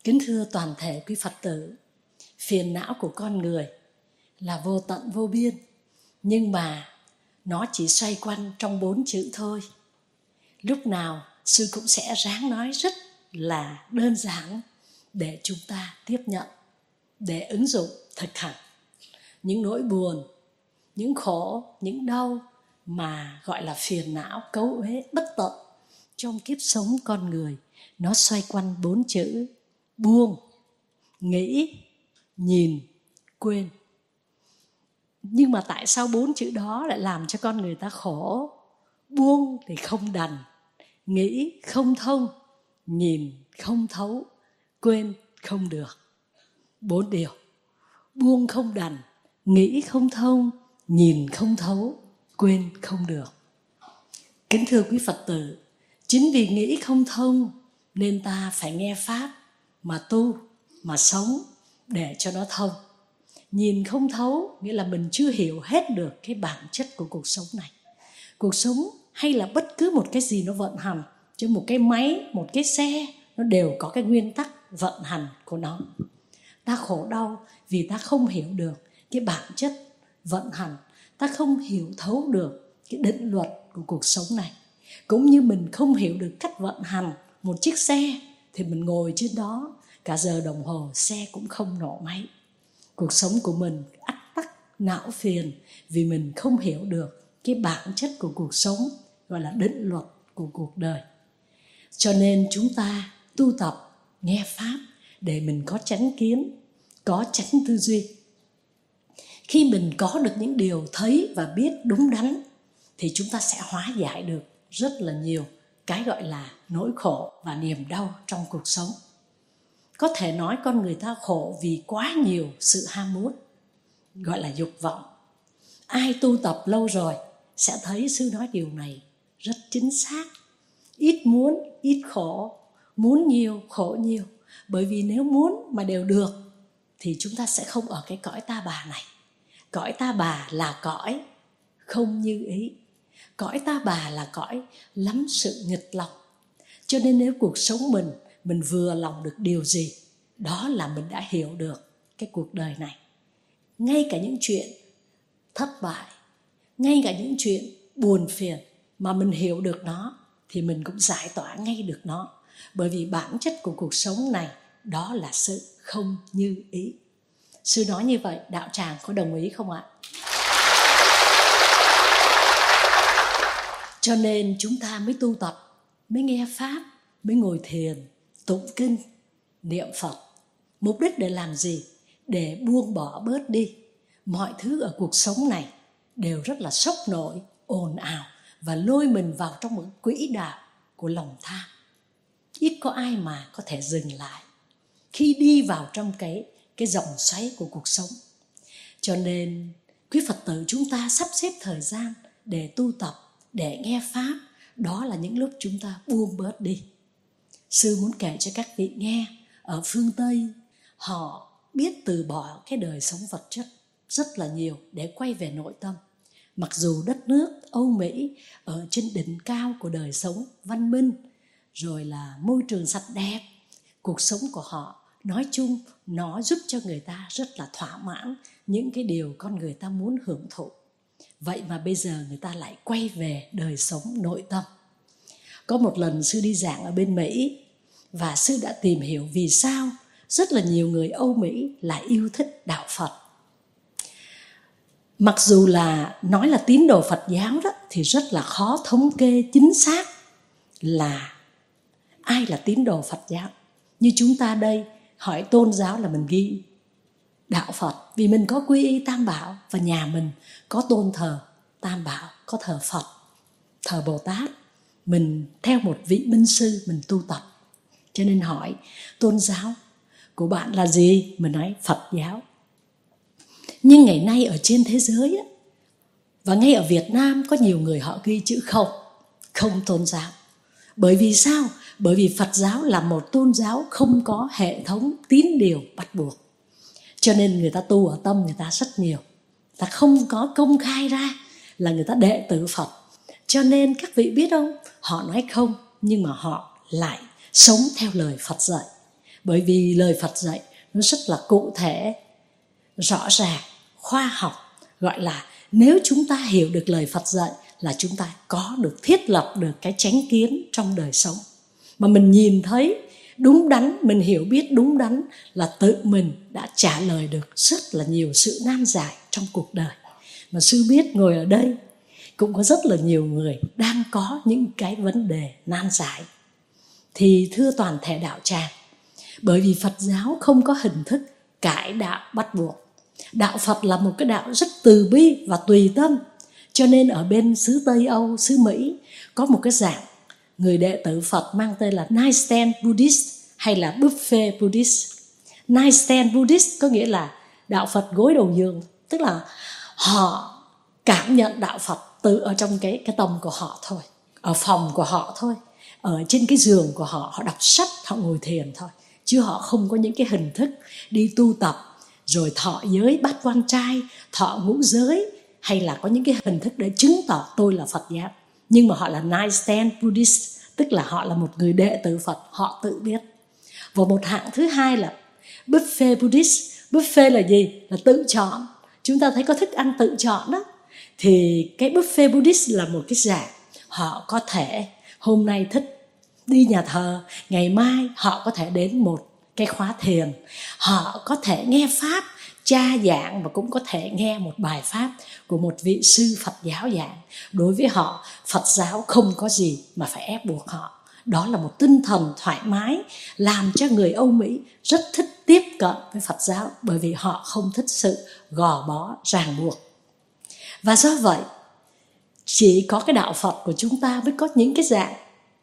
Kính thưa toàn thể quý Phật tử, phiền não của con người là vô tận vô biên, nhưng mà nó chỉ xoay quanh trong 4 chữ thôi. Lúc nào sư cũng sẽ ráng nói rất là đơn giản để chúng ta tiếp nhận, để ứng dụng thực hành. Những nỗi buồn, những khổ, những đau mà gọi là phiền não, cấu uế, bất tận trong kiếp sống con người, nó xoay quanh 4 chữ: buông, nghĩ, nhìn, quên. Nhưng mà tại sao 4 chữ đó lại làm cho con người ta khổ? Buông thì không đành, nghĩ không thông, nhìn không thấu, quên không được. 4 điều: buông không đành, nghĩ không thông, nhìn không thấu, quên không được. Kính thưa quý Phật tử, chính vì nghĩ không thông nên ta phải nghe Pháp mà tu, mà sống để cho nó thông. Nhìn không thấu nghĩa là mình chưa hiểu hết được cái bản chất của cuộc sống này. Cuộc sống hay là bất cứ một cái gì nó vận hành, chứ một cái máy, một cái xe, nó đều có cái nguyên tắc vận hành của nó. Ta khổ đau vì ta không hiểu được cái bản chất vận hành, ta không hiểu thấu được cái định luật của cuộc sống này. Cũng như mình không hiểu được cách vận hành một chiếc xe thì mình ngồi trên đó cả giờ đồng hồ xe cũng không nổ máy. Cuộc sống của mình ắt tắc não phiền vì mình không hiểu được cái bản chất của cuộc sống, gọi là định luật của cuộc đời. Cho nên chúng ta tu tập, nghe Pháp để mình có chánh kiến, có chánh tư duy. Khi mình có được những điều thấy và biết đúng đắn thì chúng ta sẽ hóa giải được rất là nhiều cái gọi là nỗi khổ và niềm đau trong cuộc sống. Có thể nói con người ta khổ vì quá nhiều sự ham muốn, gọi là dục vọng. Ai tu tập lâu rồi sẽ thấy sư nói điều này rất chính xác. Ít muốn, ít khổ, muốn nhiều, khổ nhiều. Bởi vì nếu muốn mà đều được thì chúng ta sẽ không ở cái cõi ta bà này. Cõi ta bà là cõi không như ý. Cõi ta bà là cõi lắm sự nghịch lòng. Cho nên nếu cuộc sống mình vừa lòng được điều gì, đó là mình đã hiểu được cái cuộc đời này. Ngay cả những chuyện thất bại, ngay cả những chuyện buồn phiền mà mình hiểu được nó thì mình cũng giải tỏa ngay được nó. Bởi vì bản chất của cuộc sống này đó là sự không như ý. Sư nói như vậy, đạo tràng có đồng ý không ạ? Cho nên chúng ta mới tu tập, mới nghe Pháp, mới ngồi thiền, tụng kinh, niệm Phật. Mục đích để làm gì? Để buông bỏ bớt đi. Mọi thứ ở cuộc sống này đều rất là sốc nổi, ồn ào và lôi mình vào trong một quỹ đạo của lòng tham. Ít có ai mà có thể dừng lại khi đi vào trong cái dòng xoáy của cuộc sống. Cho nên quý Phật tử chúng ta sắp xếp thời gian để tu tập, để nghe Pháp. Đó là những lúc chúng ta buông bớt đi. Sư muốn kể cho các vị nghe, ở phương Tây họ biết từ bỏ cái đời sống vật chất rất là nhiều để quay về nội tâm. Mặc dù đất nước Âu Mỹ ở trên đỉnh cao của đời sống văn minh, rồi là môi trường sạch đẹp, cuộc sống của họ nói chung nó giúp cho người ta rất là thỏa mãn những cái điều con người ta muốn hưởng thụ. Vậy mà bây giờ người ta lại quay về đời sống nội tâm. Có một lần sư đi giảng ở bên Mỹ và sư đã tìm hiểu vì sao rất là nhiều người Âu Mỹ lại yêu thích đạo Phật. Mặc dù là nói là tín đồ Phật giáo đó thì rất là khó thống kê chính xác là ai là tín đồ Phật giáo. Như chúng ta đây hỏi tôn giáo là mình ghi đạo Phật, vì mình có quy y Tam Bảo và nhà mình có tôn thờ Tam Bảo, có thờ Phật, thờ Bồ Tát. Mình theo một vị minh sư mình tu tập. Cho nên hỏi tôn giáo của bạn là gì? Mình nói Phật giáo. Nhưng ngày nay ở trên thế giới và ngay ở Việt Nam có nhiều người họ ghi chữ không tôn giáo. Bởi vì sao? Bởi vì Phật giáo là một tôn giáo không có hệ thống tín điều bắt buộc. Cho nên người ta tu ở tâm người ta rất nhiều. Người ta không có công khai ra là người ta đệ tử Phật. Cho nên các vị biết không, họ nói không nhưng mà họ lại sống theo lời Phật dạy. Bởi vì lời Phật dạy nó rất là cụ thể, rõ ràng, khoa học. Gọi là nếu chúng ta hiểu được lời Phật dạy là chúng ta có được, thiết lập được cái chánh kiến trong đời sống. Mà mình nhìn thấy đúng đắn, mình hiểu biết đúng đắn là tự mình đã trả lời được rất là nhiều sự nan giải trong cuộc đời. Mà sư biết ngồi ở đây cũng có rất là nhiều người đang có những cái vấn đề nan giải. Thì thưa toàn thể đạo tràng, bởi vì Phật giáo không có hình thức cải đạo bắt buộc. Đạo Phật là một cái đạo rất từ bi và tùy tâm. Cho nên ở bên xứ Tây Âu, xứ Mỹ có một cái dạng người đệ tử Phật mang tên là Nightstand Buddhist hay là Buffet Buddhist. Nightstand Buddhist có nghĩa là đạo Phật gối đầu giường, tức là họ cảm nhận đạo Phật từ ở trong cái tầm của họ thôi, ở phòng của họ thôi, ở trên cái giường của họ, họ đọc sách, họ ngồi thiền thôi, chứ họ không có những cái hình thức đi tu tập rồi thọ giới bát quan trai, thọ ngũ giới, hay là có những cái hình thức để chứng tỏ tôi là Phật giáo. Nhưng mà họ là Nightstand Buddhist, tức là họ là một người đệ tử Phật, họ tự biết. Và một hạng thứ hai là Buffet Buddhist. Buffet là gì? Là tự chọn. Chúng ta thấy có thức ăn tự chọn đó. Thì cái Buffet Buddhist là một cái dạng họ có thể hôm nay thích đi nhà thờ, ngày mai họ có thể đến một cái khóa thiền, họ có thể nghe pháp cha giảng và cũng có thể nghe một bài pháp của một vị sư Phật giáo giảng. Đối với họ, Phật giáo không có gì mà phải ép buộc họ. Đó là một tinh thần thoải mái làm cho người Âu Mỹ rất thích tiếp cận với Phật giáo, bởi vì họ không thích sự gò bó ràng buộc. Và do vậy, chỉ có cái đạo Phật của chúng ta mới có những cái dạng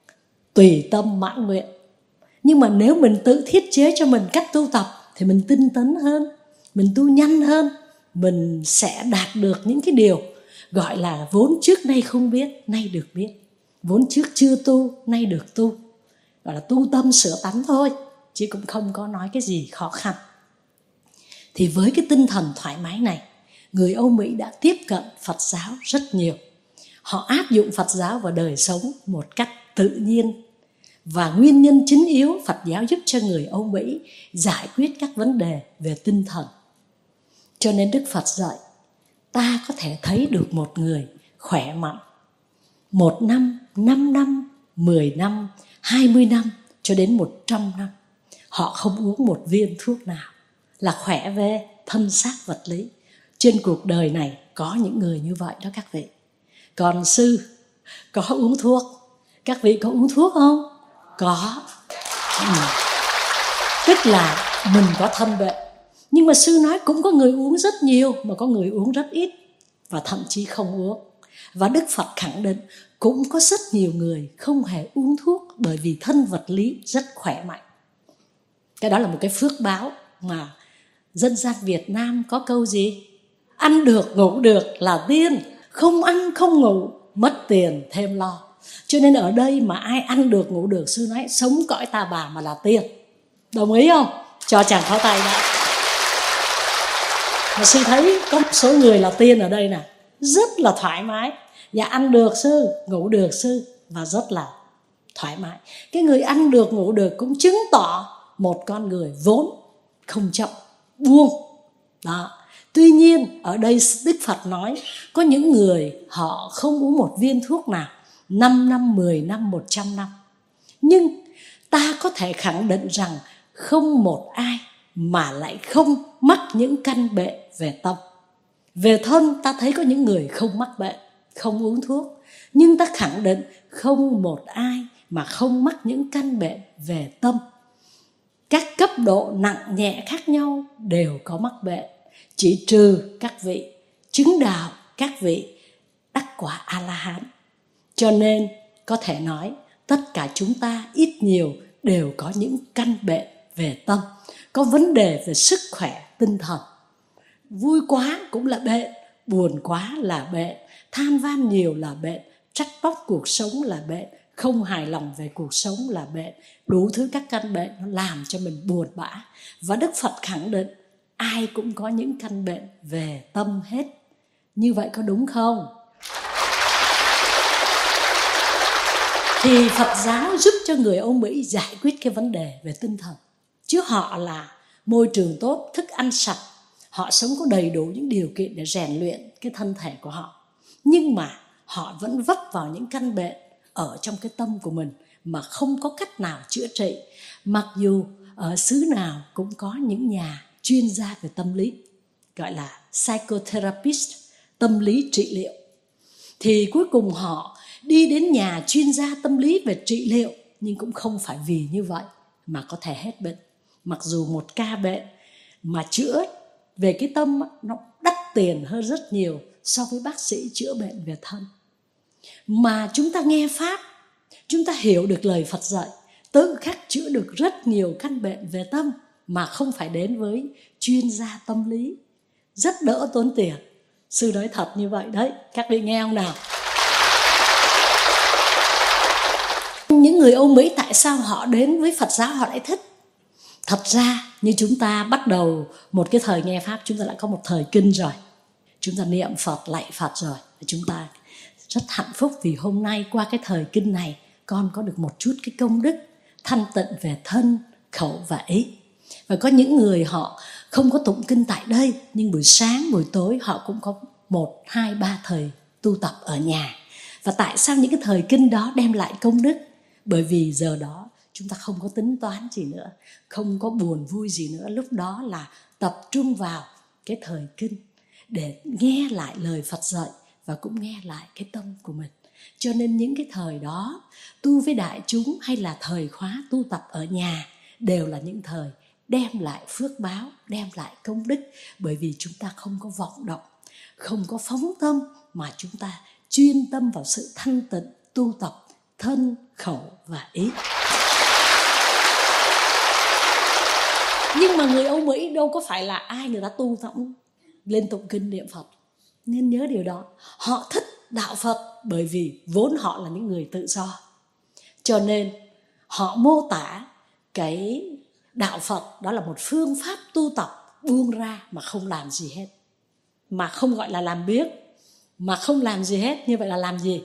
tùy tâm mãn nguyện. Nhưng mà nếu mình tự thiết chế cho mình cách tu tập thì mình tinh tấn hơn, mình tu nhanh hơn, mình sẽ đạt được những cái điều gọi là vốn trước nay không biết, nay được biết. Vốn trước chưa tu, nay được tu. Gọi là tu tâm sửa tánh thôi, chứ cũng không có nói cái gì khó khăn. Thì với cái tinh thần thoải mái này, người Âu Mỹ đã tiếp cận Phật giáo rất nhiều. Họ áp dụng Phật giáo vào đời sống một cách tự nhiên. Và nguyên nhân chính yếu Phật giáo giúp cho người Âu Mỹ giải quyết các vấn đề về tinh thần. Cho nên Đức Phật dạy, ta có thể thấy được một người khỏe mạnh 1 năm, 5 năm, 10 năm, 20 năm cho đến 100 năm. Họ không uống một viên thuốc nào, là khỏe về thân xác vật lý. Trên cuộc đời này có những người như vậy đó các vị. Còn sư có uống thuốc. Các vị có uống thuốc không? Có. Tức là mình có thân bệnh. Nhưng mà sư nói cũng có người uống rất nhiều, mà có người uống rất ít, và thậm chí không uống. Và Đức Phật khẳng định cũng có rất nhiều người không hề uống thuốc, bởi vì thân vật lý rất khỏe mạnh. Cái đó là một cái phước báo mà dân gian Việt Nam có câu gì? Ăn được ngủ được là tiên, không ăn không ngủ mất tiền thêm lo. Cho nên ở đây mà ai ăn được ngủ được, sư nói sống cõi ta bà mà là tiên. Đồng ý không? Cho chàng pháo tay đã. Mà sư thấy có một số người là tiên ở đây nè, rất là thoải mái. Và ăn được sư, ngủ được sư, và rất là thoải mái. Cái người ăn được ngủ được cũng chứng tỏ một con người vốn không chậm buông. Đó. Tuy nhiên ở đây Đức Phật nói có những người họ không uống một viên thuốc nào 5 năm, 10 năm, 100 năm. Nhưng ta có thể khẳng định rằng không một ai mà lại không mắc những căn bệnh về tâm. Về thân ta thấy có những người không mắc bệnh, không uống thuốc. Nhưng ta khẳng định không một ai mà không mắc những căn bệnh về tâm. Các cấp độ nặng nhẹ khác nhau đều có mắc bệnh, chỉ trừ các vị chứng đạo, các vị đắc quả A-la-hán. Cho nên có thể nói tất cả chúng ta ít nhiều đều có những căn bệnh về tâm, có vấn đề về sức khỏe tinh thần. Vui quá cũng là bệnh, buồn quá là bệnh, than van nhiều là bệnh, trách móc cuộc sống là bệnh, không hài lòng về cuộc sống là bệnh. Đủ thứ các căn bệnh nó làm cho mình buồn bã. Và Đức Phật khẳng định ai cũng có những căn bệnh về tâm hết. Như vậy có đúng không? Thì Phật giáo giúp cho người Âu Mỹ giải quyết cái vấn đề về tinh thần. chứ họ là môi trường tốt, thức ăn sạch, họ sống có đầy đủ những điều kiện để rèn luyện cái thân thể của họ. Nhưng mà họ vẫn vấp vào những căn bệnh ở trong cái tâm của mình mà không có cách nào chữa trị. Mặc dù ở xứ nào cũng có những nhà chuyên gia về tâm lý, gọi là psychotherapist, tâm lý trị liệu. Thì cuối cùng họ đi đến nhà chuyên gia tâm lý về trị liệu, nhưng cũng không phải vì như vậy mà có thể hết bệnh. Mặc dù một ca bệnh mà chữa về cái tâm nó đắt tiền hơn rất nhiều so với bác sĩ chữa bệnh về thân. Mà chúng ta nghe Pháp, chúng ta hiểu được lời Phật dạy, tự khắc chữa được rất nhiều căn bệnh về tâm mà không phải đến với chuyên gia tâm lý, rất đỡ tốn tiền. Sư nói thật như vậy đấy, các vị nghe không nào? Những người Âu Mỹ tại sao họ đến với Phật giáo họ lại thích? Thật ra như chúng ta bắt đầu một cái thời nghe Pháp, chúng ta đã có một thời kinh rồi. Chúng ta niệm Phật, lạy Phật rồi. Chúng ta rất hạnh phúc vì hôm nay qua cái thời kinh này con có được một chút cái công đức thanh tịnh về thân, khẩu và ý. Và có những người họ không có tụng kinh tại đây, nhưng buổi sáng, buổi tối họ cũng có 1, 2, 3 thời tu tập ở nhà. Và tại sao những cái thời kinh đó đem lại công đức? Bởi vì giờ đó chúng ta không có tính toán gì nữa, không có buồn vui gì nữa. Lúc đó là tập trung vào cái thời kinh để nghe lại lời Phật dạy và cũng nghe lại cái tâm của mình. Cho nên những cái thời đó tu với đại chúng hay là thời khóa tu tập ở nhà đều là những thời đem lại phước báo, đem lại công đức. Bởi vì chúng ta không có vọng động, không có phóng tâm, mà chúng ta chuyên tâm vào sự thanh tịnh tu tập thân, khẩu và ý. Nhưng mà người Âu Mỹ đâu có phải là ai người ta tu tụng lên tụng kinh niệm Phật. Nên nhớ điều đó. Họ thích đạo Phật bởi vì vốn họ là những người tự do. Cho nên họ mô tả cái đạo Phật đó là một phương pháp tu tập buông ra mà không làm gì hết. Mà không gọi là làm biếng, mà không làm gì hết. Như vậy là làm gì?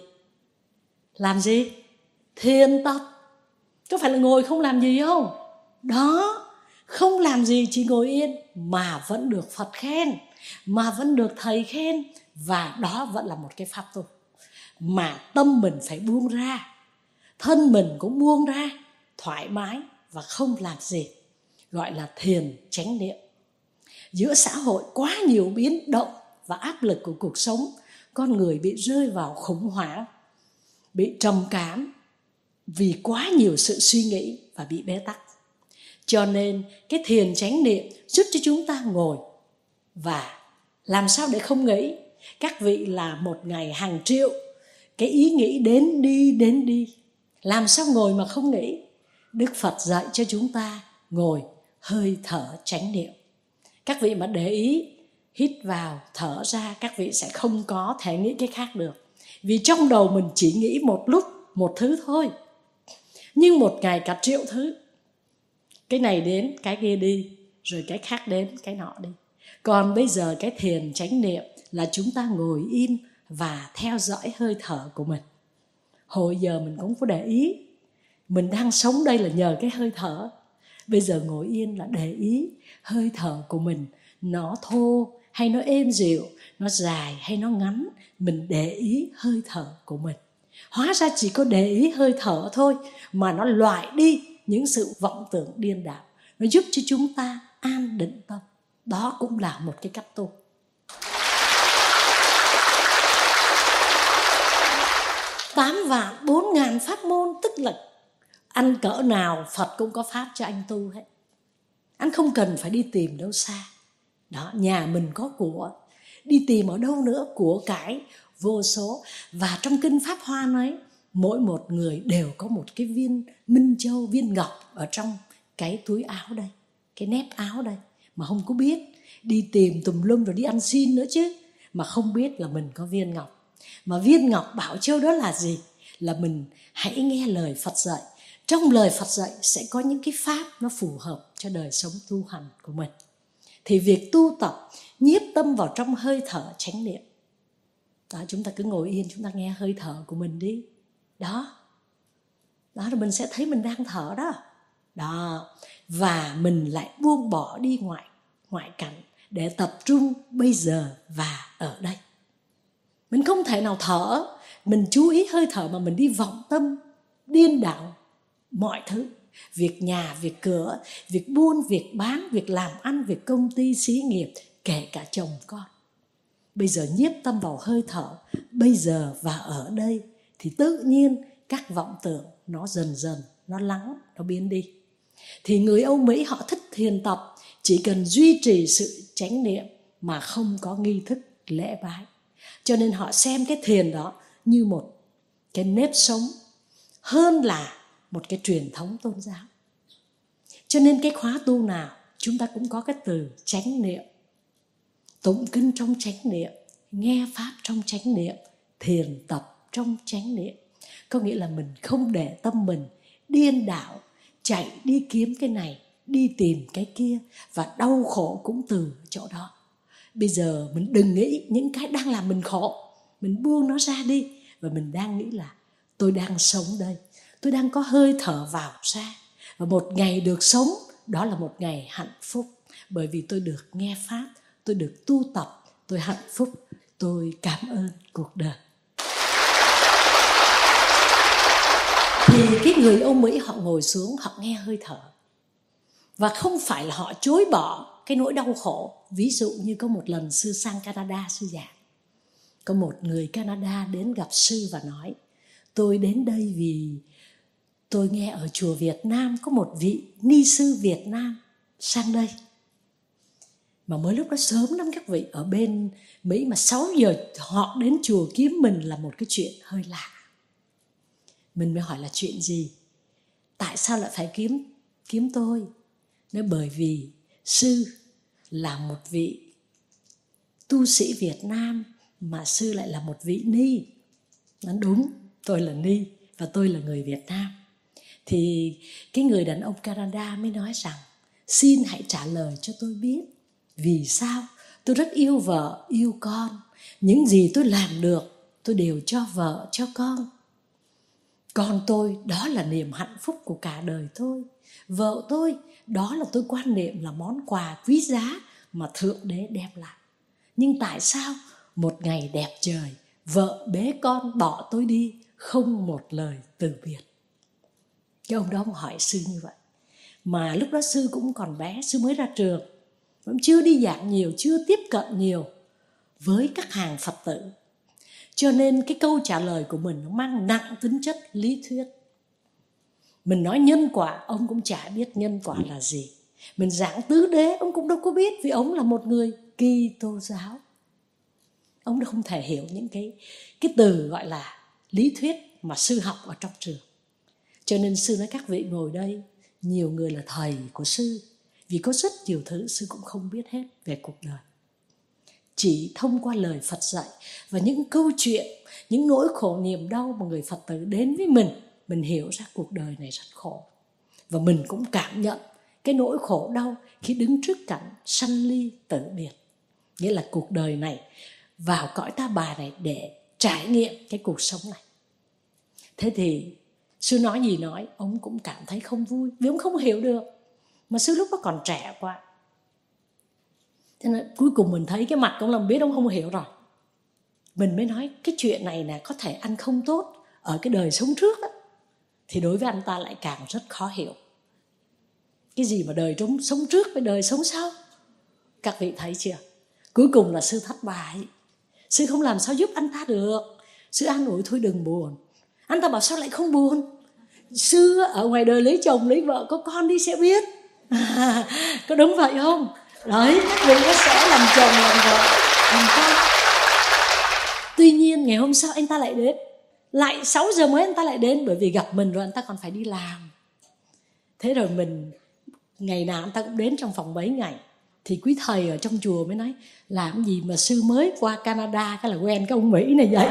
Làm gì? Thiền tập. Có phải là ngồi không làm gì không? Đó, không làm gì, chỉ ngồi yên mà vẫn được Phật khen, mà vẫn được thầy khen. Và đó vẫn là một cái pháp tu. Mà tâm mình phải buông ra, thân mình cũng buông ra, thoải mái và không làm gì. Gọi là thiền chánh niệm. Giữa xã hội quá nhiều biến động và áp lực của cuộc sống, con người bị rơi vào khủng hoảng, bị trầm cảm vì quá nhiều sự suy nghĩ và bị bế tắc. Cho nên cái thiền chánh niệm giúp cho chúng ta ngồi và làm sao để không nghĩ. Các vị là một ngày hàng triệu cái ý nghĩ đến đi. Làm sao ngồi mà không nghĩ? Đức Phật dạy cho chúng ta ngồi hơi thở chánh niệm. Các vị mà để ý hít vào thở ra, các vị sẽ không có thể nghĩ cái khác được. Vì trong đầu mình chỉ nghĩ một lúc một thứ thôi, nhưng một ngày cả triệu thứ. Cái này đến, cái kia đi, rồi cái khác đến, cái nọ đi. Còn bây giờ cái thiền chánh niệm là chúng ta ngồi im và theo dõi hơi thở của mình. Hồi giờ mình cũng có để ý, mình đang sống đây là nhờ cái hơi thở. Bây giờ ngồi yên là để ý hơi thở của mình, nó thô hay nó êm dịu, nó dài hay nó ngắn. Mình để ý hơi thở của mình. Hóa ra chỉ có để ý hơi thở thôi mà nó loại đi những sự vọng tưởng điên đảo. Nó giúp cho chúng ta an định tâm. Đó cũng là một cái cách tu. Tám vạn 4.000 pháp môn, tức là anh cỡ nào Phật cũng có pháp cho anh tu hết. Anh không cần phải đi tìm đâu xa. Đó, nhà mình có của, đi tìm ở đâu nữa, của cải vô số. Và trong kinh Pháp Hoa nói, mỗi một người đều có một cái viên minh châu, viên ngọc ở trong cái túi áo đây, cái nép áo đây, mà không có biết. Đi tìm tùm lum rồi đi ăn xin nữa chứ, mà không biết là mình có viên ngọc. Mà viên ngọc bảo châu đó là gì? Là mình hãy nghe lời Phật dạy. Trong lời Phật dạy sẽ có những cái pháp nó phù hợp cho đời sống tu hành của mình. Thì việc tu tập nhiếp tâm vào trong hơi thở chánh niệm. Đó, chúng ta cứ ngồi yên, chúng ta nghe hơi thở của mình đi. Đó, rồi mình sẽ thấy mình đang thở đó. Đó. Và mình lại buông bỏ đi ngoại cảnh để tập trung bây giờ và ở đây. Mình không thể nào thở, mình chú ý hơi thở mà mình đi vọng tâm, điên đảo mọi thứ. Việc nhà, việc cửa, việc buôn, việc bán, việc làm ăn, việc công ty, xí nghiệp, kể cả chồng con. Bây giờ nhiếp tâm vào hơi thở, bây giờ và ở đây, thì tự nhiên các vọng tưởng nó dần dần, nó lắng, nó biến đi. Thì người Âu Mỹ họ thích thiền tập, chỉ cần duy trì sự chánh niệm mà không có nghi thức lễ bái. Cho nên họ xem cái thiền đó như một cái nếp sống hơn là một cái truyền thống tôn giáo. Cho nên cái khóa tu nào chúng ta cũng có cái từ chánh niệm. Tụng kinh trong chánh niệm, nghe pháp trong chánh niệm, thiền tập trong chánh niệm. Có nghĩa là mình không để tâm mình điên đảo, chạy đi kiếm cái này, đi tìm cái kia, và đau khổ cũng từ chỗ đó. Bây giờ mình đừng nghĩ những cái đang làm mình khổ, mình buông nó ra đi. Và mình đang nghĩ là tôi đang sống đây, tôi đang có hơi thở vào ra. Và một ngày được sống, đó là một ngày hạnh phúc. Bởi vì tôi được nghe pháp, tôi được tu tập, tôi hạnh phúc, tôi cảm ơn cuộc đời. Thì cái người Âu Mỹ họ ngồi xuống, họ nghe hơi thở. Và không phải là họ chối bỏ cái nỗi đau khổ. Ví dụ như có một lần sư sang Canada sư giảng. Có một người Canada đến gặp sư và nói: tôi đến đây vì tôi nghe ở chùa Việt Nam có một vị ni sư Việt Nam sang đây. Mà mới lúc đó sớm lắm các vị, ở bên Mỹ mà 6 giờ họ đến chùa kiếm mình là một cái chuyện hơi lạ. Mình mới hỏi là chuyện gì? Tại sao lại phải kiếm tôi? Nói bởi vì sư là một vị tu sĩ Việt Nam mà sư lại là một vị ni. Nói đúng, tôi là ni và tôi là người Việt Nam. Thì cái người đàn ông Canada mới nói rằng: xin hãy trả lời cho tôi biết vì sao tôi rất yêu vợ, yêu con. Những gì tôi làm được tôi đều cho vợ, cho con. Con tôi, đó là niềm hạnh phúc của cả đời tôi. Vợ tôi, đó là tôi quan niệm là món quà quý giá mà Thượng Đế đem lại. Nhưng tại sao một ngày đẹp trời, vợ bế con bỏ tôi đi, không một lời từ biệt? Cái ông đó hỏi sư như vậy. Mà lúc đó sư cũng còn bé, sư mới ra trường, cũng chưa đi giảng nhiều, chưa tiếp cận nhiều với các hàng Phật tử. Cho nên cái câu trả lời của mình nó mang nặng tính chất lý thuyết. Mình nói nhân quả, ông cũng chả biết nhân quả là gì. Mình giảng tứ đế, ông cũng đâu có biết, vì ông là một người Kitô giáo. Ông không thể hiểu những cái từ gọi là lý thuyết mà sư học ở trong trường. Cho nên sư nói các vị ngồi đây, nhiều người là thầy của sư, vì có rất nhiều thứ sư cũng không biết hết về cuộc đời. Chỉ thông qua lời Phật dạy và những câu chuyện, những nỗi khổ niềm đau mà người Phật tử đến với mình hiểu ra cuộc đời này rất khổ. Và mình cũng cảm nhận cái nỗi khổ đau khi đứng trước cảnh sanh ly tử biệt. Nghĩa là cuộc đời này, vào cõi ta bà này để trải nghiệm cái cuộc sống này. Thế thì sư nói gì nói, ông cũng cảm thấy không vui, vì ông không hiểu được. Mà sư lúc đó còn trẻ quá. Thế nên cuối cùng mình thấy cái mặt ông là biết ông không hiểu rồi. Mình mới nói cái chuyện này nè, có thể anh không tốt ở cái đời sống trước á, thì đối với anh ta lại càng rất khó hiểu. Cái gì mà đời sống trước với đời sống sau? Các vị thấy chưa? Cuối cùng là sư thất bại. Sư không làm sao giúp anh ta được. Sư an ủi thôi đừng buồn. Anh ta bảo sao lại không buồn? Sư ở ngoài đời lấy chồng lấy vợ có con đi sẽ biết. Có đúng vậy không? Đấy, các vị nó sẽ làm chồng làm vợ làm con. Tuy nhiên ngày hôm sau anh ta lại đến, lại 6 giờ mới anh ta lại đến, bởi vì gặp mình rồi anh ta còn phải đi làm. Thế rồi mình ngày nào anh ta cũng đến trong phòng mấy ngày. Thì quý thầy ở trong chùa mới nói: làm gì mà sư mới qua Canada cái là quen cái ông Mỹ này vậy.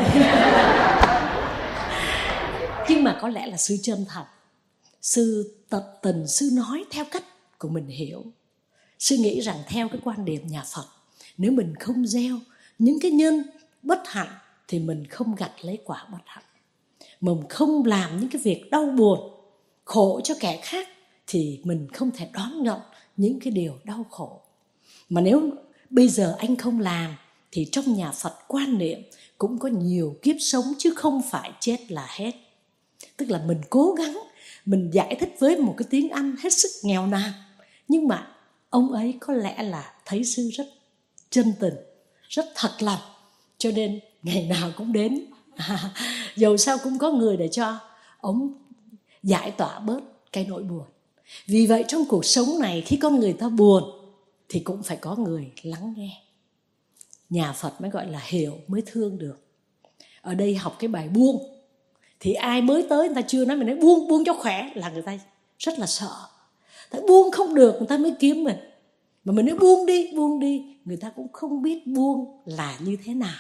Nhưng mà có lẽ là sư chân thật, sư tận tình, sư nói theo cách của mình hiểu. Sư nghĩ rằng theo cái quan điểm nhà Phật, nếu mình không gieo những cái nhân bất hạnh thì mình không gặt lấy quả bất hạnh. Mình không làm những cái việc đau buồn, khổ cho kẻ khác thì mình không thể đón nhận những cái điều đau khổ. Mà nếu bây giờ anh không làm thì trong nhà Phật quan niệm cũng có nhiều kiếp sống chứ không phải chết là hết. Tức là mình cố gắng, mình giải thích với một cái tiếng Anh hết sức nghèo nàn, nhưng mà ông ấy có lẽ là thấy sư rất chân tình, rất thật lòng, cho nên ngày nào cũng đến. Dầu sao cũng có người để cho ông giải tỏa bớt cái nỗi buồn. Vì vậy trong cuộc sống này, khi con người ta buồn thì cũng phải có người lắng nghe. Nhà Phật mới gọi là hiểu mới thương được. Ở đây học cái bài buông, thì ai mới tới người ta chưa nói, mình nói buông cho khỏe là người ta rất là sợ. Tại buông không được người ta mới kiếm mình. Mà mình nói buông đi, người ta cũng không biết buông là như thế nào.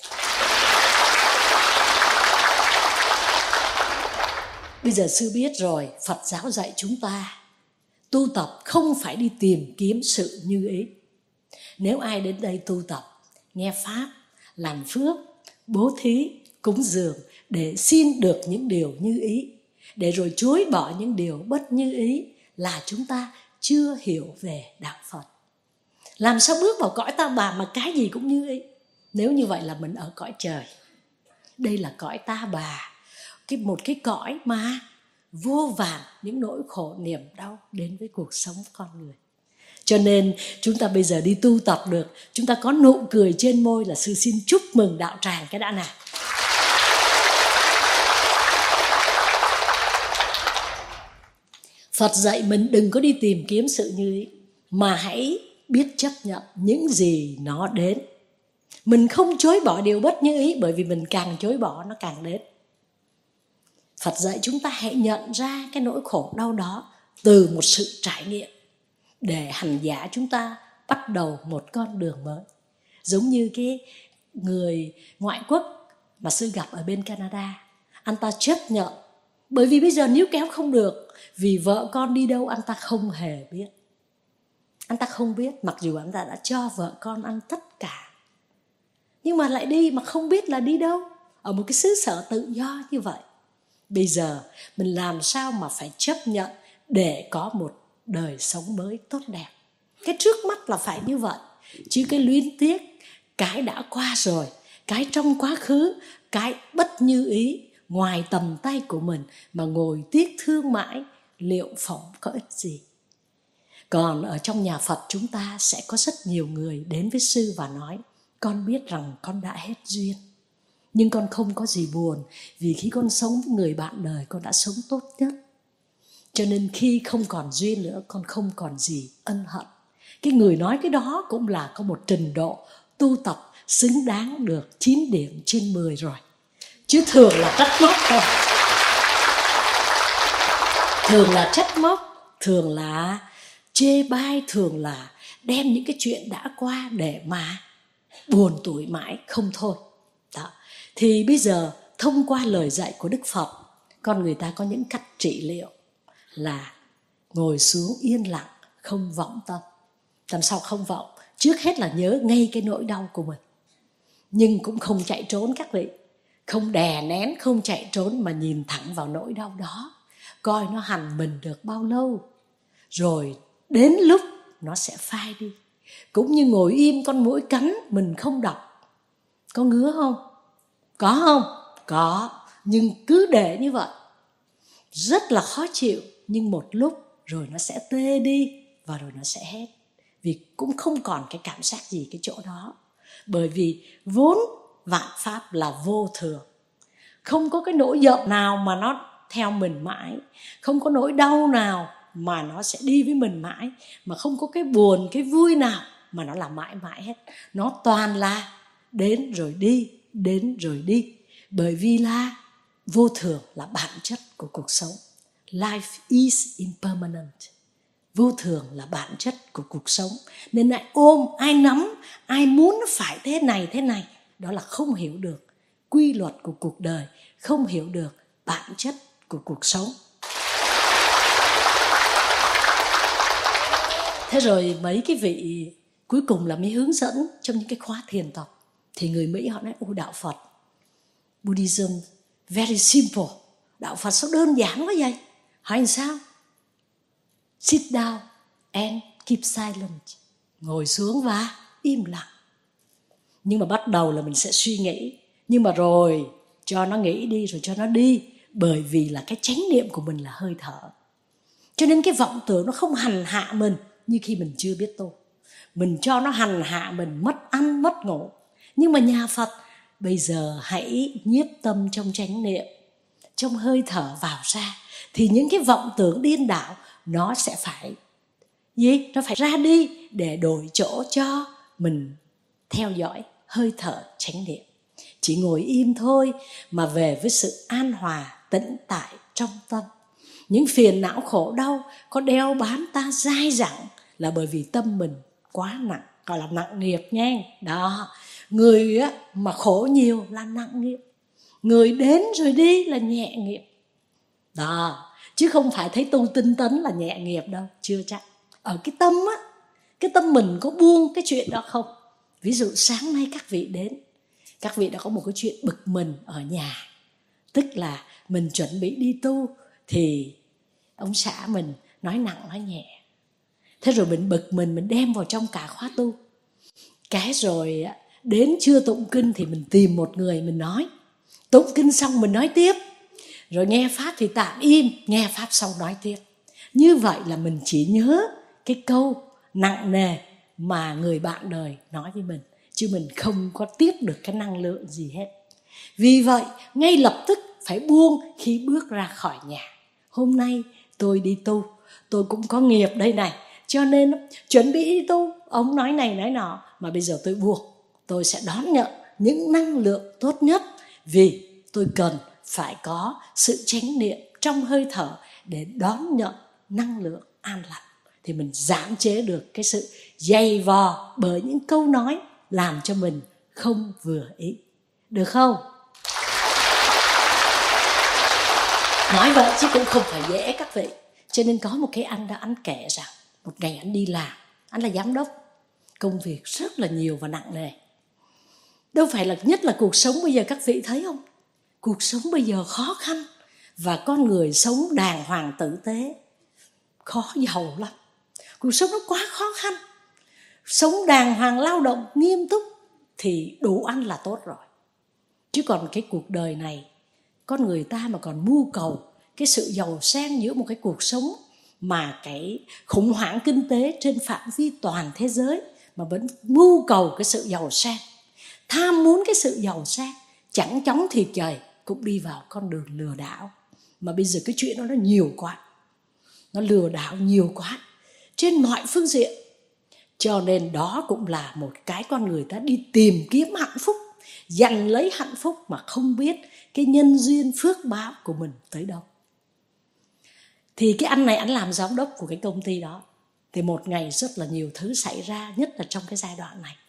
Bây giờ sư biết rồi, Phật giáo dạy chúng ta tu tập không phải đi tìm kiếm sự như ý. Nếu ai đến đây tu tập, nghe Pháp, làm phước, bố thí, cúng dường để xin được những điều như ý, để rồi chối bỏ những điều bất như ý, là chúng ta chưa hiểu về đạo Phật. Làm sao bước vào cõi ta bà mà cái gì cũng như ý? Nếu như vậy là mình ở cõi trời. Đây là cõi ta bà, một cái cõi mà vô vàn những nỗi khổ niềm đau đến với cuộc sống con người. Cho nên chúng ta bây giờ đi tu tập được, chúng ta có nụ cười trên môi là sư xin chúc mừng đạo tràng cái đã nào. Phật dạy mình đừng có đi tìm kiếm sự như ý, mà hãy biết chấp nhận những gì nó đến. Mình không chối bỏ điều bất như ý, bởi vì mình càng chối bỏ nó càng đến. Phật dạy chúng ta hãy nhận ra cái nỗi khổ đau đó từ một sự trải nghiệm, để hành giả chúng ta bắt đầu một con đường mới. Giống như cái người ngoại quốc mà sư gặp ở bên Canada, anh ta chấp nhận, bởi vì bây giờ níu kéo không được, vì vợ con đi đâu anh ta không hề biết. Anh ta không biết, mặc dù anh ta đã cho vợ con ăn tất cả, nhưng mà lại đi mà không biết là đi đâu, ở một cái xứ sở tự do như vậy. Bây giờ mình làm sao mà phải chấp nhận để có một đời sống mới tốt đẹp. Cái trước mắt là phải như vậy, chứ cái luyến tiếc, cái đã qua rồi, cái trong quá khứ, cái bất như ý, ngoài tầm tay của mình mà ngồi tiếc thương mãi, liệu phỏng có ích gì. Còn ở trong nhà Phật chúng ta sẽ có rất nhiều người đến với sư và nói: con biết rằng con đã hết duyên, nhưng con không có gì buồn, vì khi con sống với người bạn đời con đã sống tốt nhất. Cho nên khi không còn duyên nữa, con không còn gì ân hận. Cái người nói cái đó cũng là có một trình độ tu tập xứng đáng được 9 điểm trên 10 rồi. Chứ thường là trách móc thôi. Thường là trách móc, thường là chê bai, thường là đem những cái chuyện đã qua để mà buồn tủi mãi không thôi. Đó. Thì bây giờ thông qua lời dạy của Đức Phật, con người ta có những cách trị liệu là ngồi xuống yên lặng, không vọng tâm. Làm sao không vọng? Trước hết là nhớ ngay cái nỗi đau của mình, nhưng cũng không chạy trốn các vị. Không đè nén, không chạy trốn, mà nhìn thẳng vào nỗi đau đó, coi nó hành mình được bao lâu, rồi đến lúc nó sẽ phai đi. Cũng như ngồi im con muỗi cắn mình không đọc, có ngứa không? Có không? Có, nhưng cứ để như vậy rất là khó chịu, nhưng một lúc rồi nó sẽ tê đi và rồi nó sẽ hết. Vì cũng không còn cái cảm giác gì cái chỗ đó. Bởi vì vốn vạn pháp là vô thường, không có cái nỗi giận nào mà nó theo mình mãi, không có nỗi đau nào mà nó sẽ đi với mình mãi, mà không có cái buồn, cái vui nào mà nó là mãi mãi hết. Nó toàn là đến rồi đi, đến rồi đi. Bởi vì là vô thường là bản chất của cuộc sống. Life is impermanent. Vô thường là bản chất của cuộc sống. Nên ai ôm, ai nắm, ai muốn nó phải thế này, đó là không hiểu được quy luật của cuộc đời, không hiểu được bản chất của cuộc sống. Thế rồi mấy cái vị cuối cùng là mới hướng dẫn trong những cái khóa thiền tập. Thì người Mỹ họ nói: đạo Phật, Buddhism very simple. Đạo Phật sao đơn giản quá vậy? Hỏi làm sao? Sit down and keep silent. Ngồi xuống và im lặng. Nhưng mà bắt đầu là mình sẽ suy nghĩ. Nhưng mà rồi cho nó nghĩ đi, rồi cho nó đi. Bởi vì là cái chánh niệm của mình là hơi thở. Cho nên cái vọng tưởng nó không hành hạ mình như khi mình chưa biết tu. Mình cho nó hành hạ mình, mất ăn, mất ngủ. Nhưng mà nhà Phật bây giờ hãy nhiếp tâm trong chánh niệm, trong hơi thở vào ra. Thì những cái vọng tưởng điên đảo nó sẽ phải nó phải ra đi để đổi chỗ cho mình theo dõi hơi thở chánh niệm. Chỉ ngồi im thôi mà về với sự an hòa, tĩnh tại trong tâm. Những phiền não khổ đau có đeo bám ta dai dẳng là bởi vì tâm mình quá nặng, gọi là nặng nghiệp nha. Đó, người mà khổ nhiều là nặng nghiệp, người đến rồi đi là nhẹ nghiệp. Đó, chứ không phải thấy tu tinh tấn là nhẹ nghiệp đâu, chưa chắc. Ở cái tâm cái tâm mình có buông cái chuyện đó không? Ví dụ sáng nay các vị đến, các vị đã có một cái chuyện bực mình ở nhà. Tức là mình chuẩn bị đi tu thì ông xã mình nói nặng nói nhẹ. Thế rồi mình bực mình đem vào trong cả khóa tu. Cái rồi đến chưa tụng kinh thì mình tìm một người mình nói. Tụng kinh xong mình nói tiếp. Rồi nghe pháp thì tạm im, nghe pháp xong nói tiếp. Như vậy là mình chỉ nhớ cái câu nặng nề mà người bạn đời nói với mình, chứ mình không có tiếp được cái năng lượng gì hết. Vì vậy ngay lập tức phải buông khi bước ra khỏi nhà. Hôm nay tôi đi tu, tôi cũng có nghiệp đây này, cho nên chuẩn bị đi tu, ông nói này nói nọ, mà bây giờ tôi buông. Tôi sẽ đón nhận những năng lượng tốt nhất, vì tôi cần phải có sự chánh niệm trong hơi thở để đón nhận năng lượng an lành. Thì mình giảm chế được cái sự dày vò bởi những câu nói làm cho mình không vừa ý. Được không? Nói vậy chứ cũng không phải dễ các vị. Cho nên có một cái anh kể rằng một ngày anh đi làm, anh là giám đốc, công việc rất là nhiều và nặng nề. Đâu phải là, nhất là cuộc sống bây giờ các vị thấy không? Cuộc sống bây giờ khó khăn và con người sống đàng hoàng tử tế khó giàu lắm. Cuộc sống nó quá khó khăn. Sống đàng hoàng lao động nghiêm túc thì đủ ăn là tốt rồi. Chứ còn cái cuộc đời này, con người ta mà còn mưu cầu cái sự giàu sang giữa một cái cuộc sống mà cái khủng hoảng kinh tế trên phạm vi toàn thế giới mà vẫn mưu cầu cái sự giàu sang, tham muốn cái sự giàu sang, chẳng chóng thì trời cũng đi vào con đường lừa đảo. Mà bây giờ cái chuyện đó nó nhiều quá, nó lừa đảo nhiều quá trên mọi phương diện. Cho nên đó cũng là một cái con người ta đi tìm kiếm hạnh phúc, giành lấy hạnh phúc mà không biết cái nhân duyên phước báo của mình tới đâu. Thì cái anh này anh làm giám đốc của cái công ty đó. Thì một ngày rất là nhiều thứ xảy ra, nhất là trong cái giai đoạn này.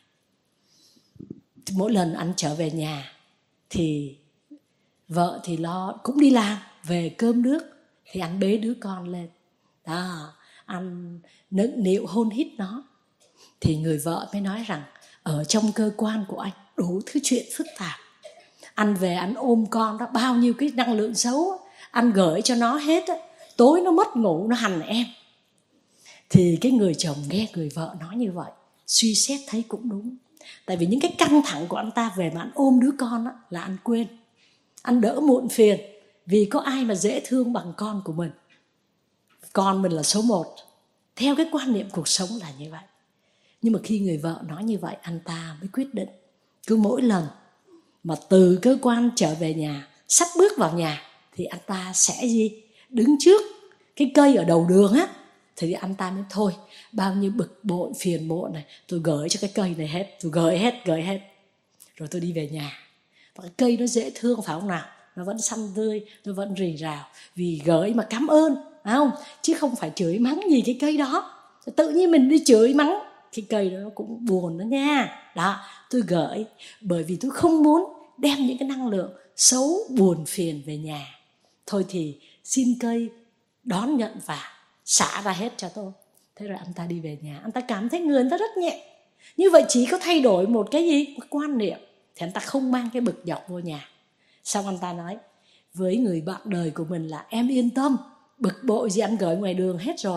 Thì mỗi lần anh trở về nhà thì vợ thì lo cũng đi làm, về cơm nước thì anh bế đứa con lên. Đó, anh nựng nịu hôn hít nó. Thì người vợ mới nói rằng ở trong cơ quan của anh đủ thứ chuyện phức tạp. Anh về anh ôm con đó, bao nhiêu cái năng lượng xấu anh gửi cho nó hết. Tối nó mất ngủ, nó hành em. Thì cái người chồng nghe người vợ nói như vậy, suy xét thấy cũng đúng. Tại vì những cái căng thẳng của anh ta về mà anh ôm đứa con đó, là anh quên. Anh đỡ muộn phiền, vì có ai mà dễ thương bằng con của mình. Con mình là số 1. Theo cái quan niệm cuộc sống là như vậy. Nhưng mà khi người vợ nói như vậy, anh ta mới quyết định. Cứ mỗi lần mà từ cơ quan trở về nhà, sắp bước vào nhà, thì anh ta sẽ đứng trước cái cây ở đầu đường á. Thì anh ta mới thôi, bao nhiêu bực bội, phiền muộn này, tôi gửi cho cái cây này hết. Tôi gửi hết. Rồi tôi đi về nhà. Và cái cây nó dễ thương phải không nào? Nó vẫn xanh tươi, nó vẫn rì rào. Vì gửi mà cảm ơn, phải không? Chứ không phải chửi mắng gì cái cây đó. Tự nhiên mình đi chửi mắng, cái cây đó nó cũng buồn đó nha. Đó, tôi gửi bởi vì tôi không muốn đem những cái năng lượng xấu, buồn, phiền về nhà. Thôi thì xin cây đón nhận và xả ra hết cho tôi. Thế rồi anh ta đi về nhà, anh ta cảm thấy người anh ta rất nhẹ. Như vậy chỉ có thay đổi một cái một quan niệm thì anh ta không mang cái bực dọc vô nhà. Xong anh ta nói với người bạn đời của mình là em yên tâm, bực bội gì anh gửi ngoài đường hết rồi.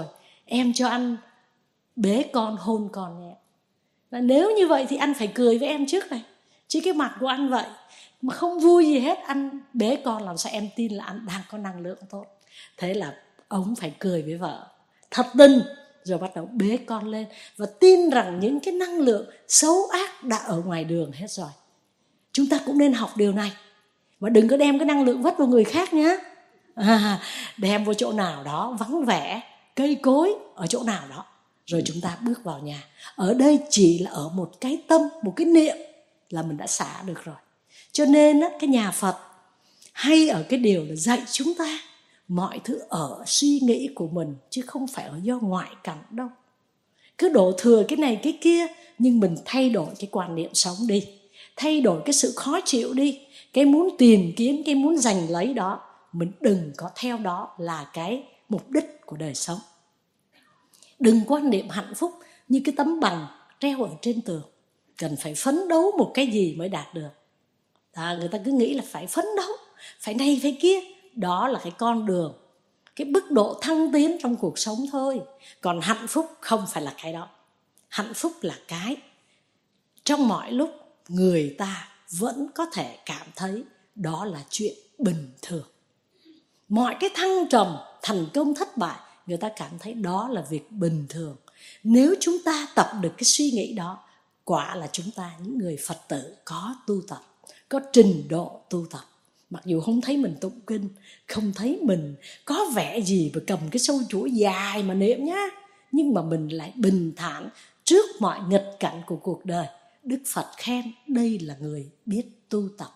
em cho anh bế con, hôn con nhé. Nếu như vậy thì anh phải cười với em trước này, chứ cái mặt của anh vậy mà không vui gì hết, anh bế con làm sao em tin là anh đang có năng lượng tốt. Thế là ông phải cười với vợ thật tình, rồi bắt đầu bế con lên và tin rằng những cái năng lượng xấu ác đã ở ngoài đường hết rồi. Chúng ta cũng nên học điều này. Và đừng có đem cái năng lượng vất vào người khác nhé. Đem vô chỗ nào đó vắng vẻ, cây cối, ở chỗ nào đó, rồi chúng ta bước vào nhà. Ở đây chỉ là ở một cái tâm, một cái niệm là mình đã xả được rồi. Cho nên cái nhà Phật hay ở cái điều là dạy chúng ta mọi thứ ở suy nghĩ của mình, chứ không phải ở do ngoại cảnh đâu. Cứ đổ thừa cái này cái kia, nhưng mình thay đổi cái quan niệm sống đi, thay đổi cái sự khó chịu đi, cái muốn tìm kiếm, cái muốn giành lấy đó, mình đừng có theo đó là cái mục đích của đời sống. Đừng quan niệm hạnh phúc như cái tấm bằng treo ở trên tường, cần phải phấn đấu một cái gì mới đạt được. Người ta cứ nghĩ là phải phấn đấu, phải này phải kia. Đó là cái con đường, cái mức độ thăng tiến trong cuộc sống thôi. Còn hạnh phúc không phải là cái đó. Hạnh phúc là cái trong mọi lúc người ta vẫn có thể cảm thấy đó là chuyện bình thường. Mọi cái thăng trầm, thành công, thất bại, người ta cảm thấy đó là việc bình thường. Nếu chúng ta tập được cái suy nghĩ đó, quả là chúng ta những người Phật tử có tu tập, có trình độ tu tập. Mặc dù không thấy mình tụng kinh, không thấy mình có vẻ gì mà cầm cái sâu chuỗi dài mà niệm nhá, nhưng mà mình lại bình thản trước mọi nghịch cảnh của cuộc đời. Đức Phật khen đây là người biết tu tập.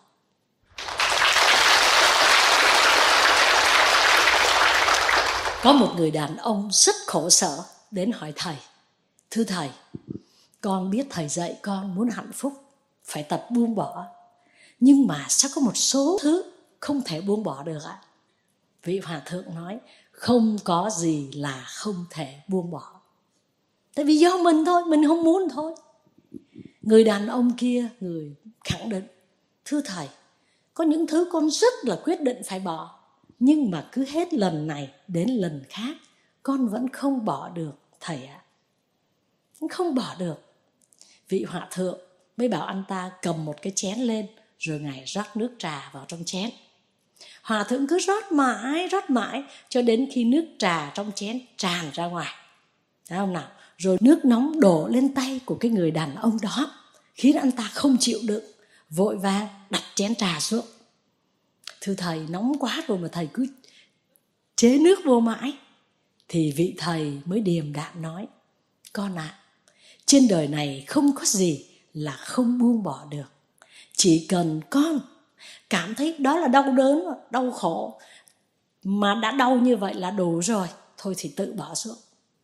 Có một người đàn ông rất khổ sở đến hỏi thầy: thưa thầy, con biết thầy dạy con muốn hạnh phúc phải tập buông bỏ, nhưng mà sao có một số thứ không thể buông bỏ được ạ? Vị hòa thượng nói: không có gì là không thể buông bỏ, tại vì do mình thôi, mình không muốn thôi. Người đàn ông kia, người khẳng định: thưa thầy, có những thứ con rất là quyết định phải bỏ, nhưng mà cứ hết lần này đến lần khác con vẫn không bỏ được thầy ạ. Không bỏ được. Vị hòa thượng mới bảo anh ta cầm một cái chén lên, rồi ngài rót nước trà vào trong chén. Hòa thượng cứ rót mãi cho đến khi nước trà trong chén tràn ra ngoài. Thấy không nào? Rồi nước nóng đổ lên tay của cái người đàn ông đó, khiến anh ta không chịu đựng, vội vàng đặt chén trà xuống. Thưa thầy, nóng quá rồi mà thầy cứ chế nước vô mãi. Thì vị thầy mới điềm đạm nói: con ạ, trên đời này không có gì là không buông bỏ được. Chỉ cần con cảm thấy đó là đau đớn, đau khổ, mà đã đau như vậy là đủ rồi, thôi thì tự bỏ xuống.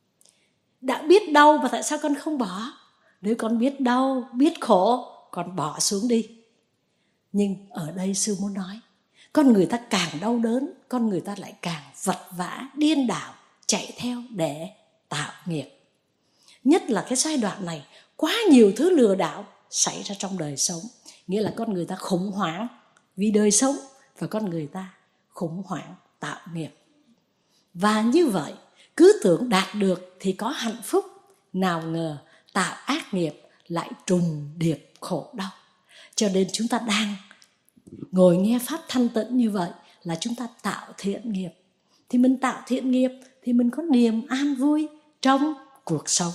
Đã biết đau mà tại sao con không bỏ? Nếu con biết đau, biết khổ, con bỏ xuống đi. Nhưng ở đây sư muốn nói, con người ta càng đau đớn, con người ta lại càng vật vã, điên đảo, chạy theo để tạo nghiệp. Nhất là cái giai đoạn này, quá nhiều thứ lừa đảo xảy ra trong đời sống. Nghĩa là con người ta khủng hoảng vì đời sống, và con người ta khủng hoảng tạo nghiệp. Và như vậy, cứ tưởng đạt được thì có hạnh phúc, nào ngờ tạo ác nghiệp lại trùng điệp khổ đau. Cho nên chúng ta đang ngồi nghe pháp thanh tịnh như vậy là chúng ta tạo thiện nghiệp. Thì mình tạo thiện nghiệp thì mình có niềm an vui trong cuộc sống.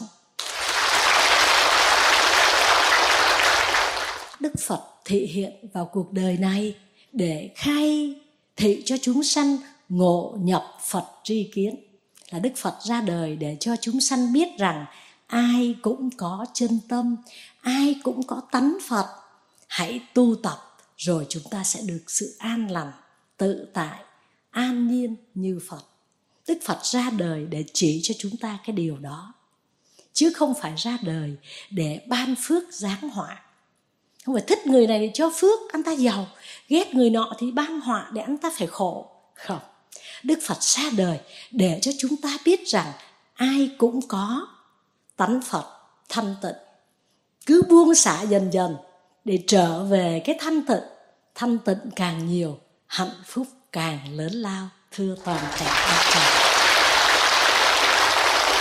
Đức Phật thị hiện vào cuộc đời này để khai thị cho chúng sanh ngộ nhập Phật tri kiến. Là Đức Phật ra đời để cho chúng sanh biết rằng ai cũng có chân tâm, ai cũng có tánh Phật. Hãy tu tập rồi chúng ta sẽ được sự an lành, tự tại, an nhiên như Phật. Đức Phật ra đời để chỉ cho chúng ta cái điều đó, chứ không phải ra đời để ban phước giáng họa. Không phải thích người này để cho phước, anh ta giàu, ghét người nọ thì ban họa để anh ta phải khổ. Không, Đức Phật ra đời để cho chúng ta biết rằng ai cũng có tánh Phật thanh tịnh. Cứ buông xả dần dần để trở về cái thanh tịnh. Thanh tịnh càng nhiều, hạnh phúc càng lớn lao. Thưa toàn thể các thầy.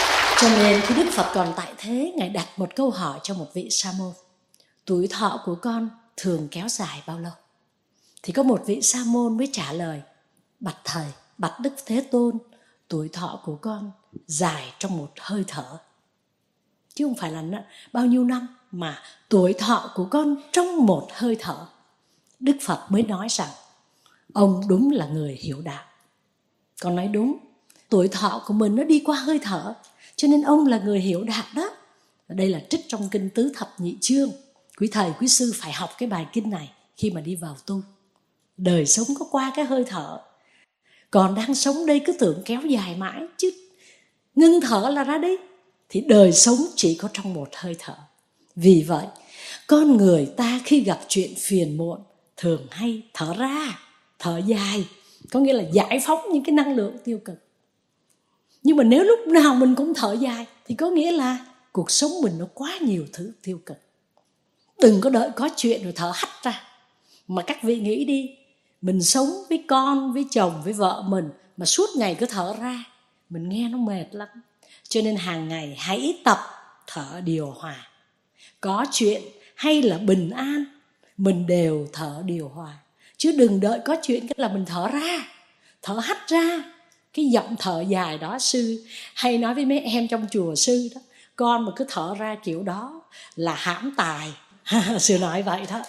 Cho nên khi Đức Phật còn tại thế, Ngài đặt một câu hỏi cho một vị sa môn: tuổi thọ của con thường kéo dài bao lâu? Thì có một vị sa môn mới trả lời: bạch thầy, bạch Đức Thế Tôn, tuổi thọ của con dài trong một hơi thở. Chứ không phải là bao nhiêu năm, mà tuổi thọ của con trong một hơi thở. Đức Phật mới nói rằng ông đúng là người hiểu đạo. Con nói đúng, tuổi thọ của mình nó đi qua hơi thở, cho nên ông là người hiểu đạo đó. Đây là trích trong kinh Tứ Thập Nhị Chương. Quý thầy, quý sư phải học cái bài kinh này khi mà đi vào tu. Đời sống có qua cái hơi thở. Còn đang sống đây cứ tưởng kéo dài mãi, chứ ngưng thở là ra đi. Thì đời sống chỉ có trong một hơi thở. Vì vậy, con người ta khi gặp chuyện phiền muộn thường hay thở ra, thở dài, có nghĩa là giải phóng những cái năng lượng tiêu cực. Nhưng mà nếu lúc nào mình cũng thở dài thì có nghĩa là cuộc sống mình nó quá nhiều thứ tiêu cực. Đừng có đợi có chuyện rồi thở hắt ra. Mà các vị nghĩ đi, mình sống với con, với chồng, với vợ mình mà suốt ngày cứ thở ra, mình nghe nó mệt lắm. Cho nên hàng ngày hãy tập thở điều hòa. Có chuyện hay là bình an, mình đều thở điều hòa. Chứ đừng đợi có chuyện cái là mình thở ra, thở hắt ra. Cái giọng thở dài đó, sư hay nói với mấy em trong chùa sư đó, con mà cứ thở ra kiểu đó là hãm tài. Sư nói vậy đó.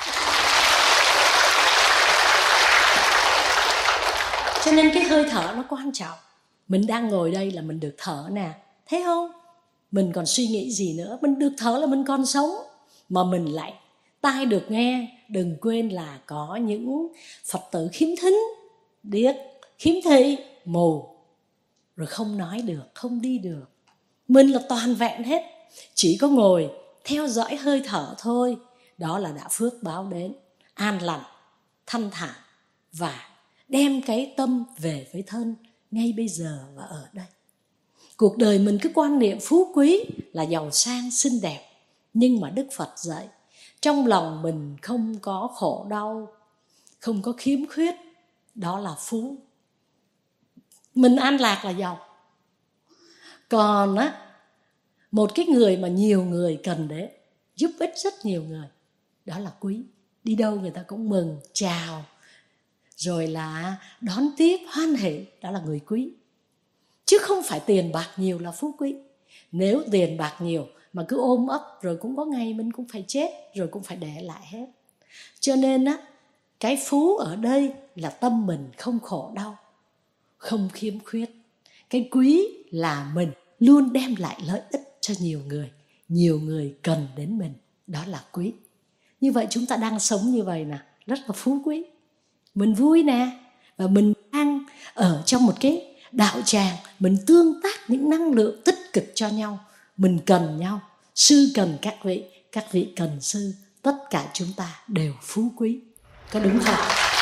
Cho nên cái hơi thở nó quan trọng. Mình đang ngồi đây là mình được thở nè, thấy không? Mình còn suy nghĩ gì nữa? Mình được thở là mình còn sống. Mà mình lại tai được nghe. Đừng quên là có những Phật tử khiếm thính, điếc, khiếm thị, mù, rồi không nói được, không đi được. Mình là toàn vẹn hết, chỉ có ngồi theo dõi hơi thở thôi. Đó là đã phước báo đến, an lành, thanh thản, và đem cái tâm về với thân ngay bây giờ và ở đây. Cuộc đời mình cứ quan niệm phú quý là giàu sang xinh đẹp, nhưng mà Đức Phật dạy trong lòng mình không có khổ đau, không có khiếm khuyết, đó là phú. Mình an lạc là giàu. Còn một cái người mà nhiều người cần đấy, giúp ích rất nhiều người, đó là quý. Đi đâu người ta cũng mừng, chào, rồi là đón tiếp, hoan hỉ, đó là người quý. Chứ không phải tiền bạc nhiều là phú quý. Nếu tiền bạc nhiều mà cứ ôm ấp, rồi cũng có ngày mình cũng phải chết, rồi cũng phải để lại hết. Cho nên cái phú ở đây là tâm mình không khổ đau, không khiếm khuyết. Cái quý là mình luôn đem lại lợi ích cho nhiều người cần đến mình, đó là quý. Như vậy chúng ta đang sống như vậy nè, rất là phú quý. Mình vui nè, và mình đang ở trong một cái đạo tràng, mình tương tác những năng lượng tích cực cho nhau. Mình cần nhau, sư cần các vị cần sư, tất cả chúng ta đều phú quý. Có đúng không?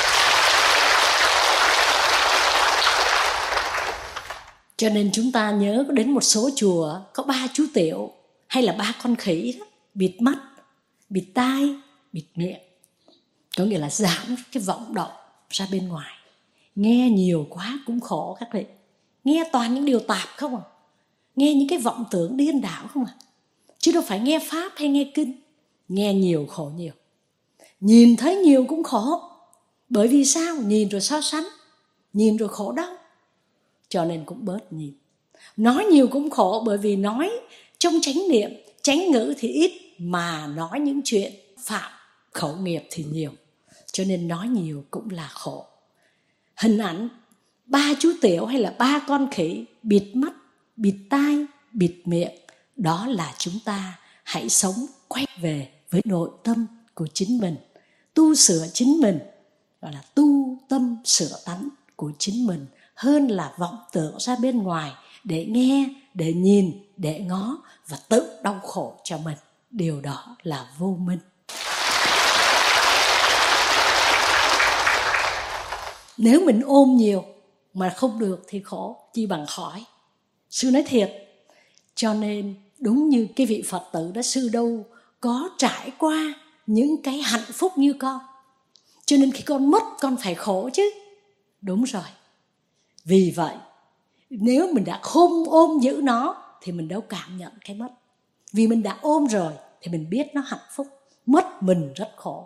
Cho nên chúng ta nhớ đến một số chùa có 3 chú tiểu hay là 3 con khỉ đó, bịt mắt, bịt tai, bịt miệng. Có nghĩa là giảm cái vọng động ra bên ngoài. Nghe nhiều quá cũng khổ các vị. Nghe toàn những điều tạp không à. Nghe những cái vọng tưởng điên đảo không à. Chứ đâu phải nghe Pháp hay nghe Kinh. Nghe nhiều khổ nhiều. Nhìn thấy nhiều cũng khổ. Bởi vì sao? Nhìn rồi so sánh, nhìn rồi khổ đau. Cho nên cũng bớt nhìn. Nói nhiều cũng khổ, bởi vì nói trong chánh niệm, chánh ngữ thì ít, mà nói những chuyện phạm khẩu nghiệp thì nhiều. Cho nên nói nhiều cũng là khổ. Hình ảnh 3 chú tiểu hay là 3 con khỉ bịt mắt, bịt tai, bịt miệng, đó là chúng ta hãy sống quay về với nội tâm của chính mình, tu sửa chính mình, gọi là tu tâm sửa tánh của chính mình, hơn là vọng tưởng ra bên ngoài để nghe, để nhìn, để ngó và tự đau khổ cho mình. Điều đó là vô minh. Nếu mình ôm nhiều mà không được thì khổ, chi bằng khỏi. Sư nói thiệt. Cho nên đúng như cái vị Phật tử đó, sư đâu có trải qua những cái hạnh phúc như con. Cho nên khi con mất con phải khổ chứ. Đúng rồi. Vì vậy nếu mình đã không ôm giữ nó thì mình đâu cảm nhận cái mất. Vì mình đã ôm rồi thì mình biết nó hạnh phúc. Mất mình rất khổ.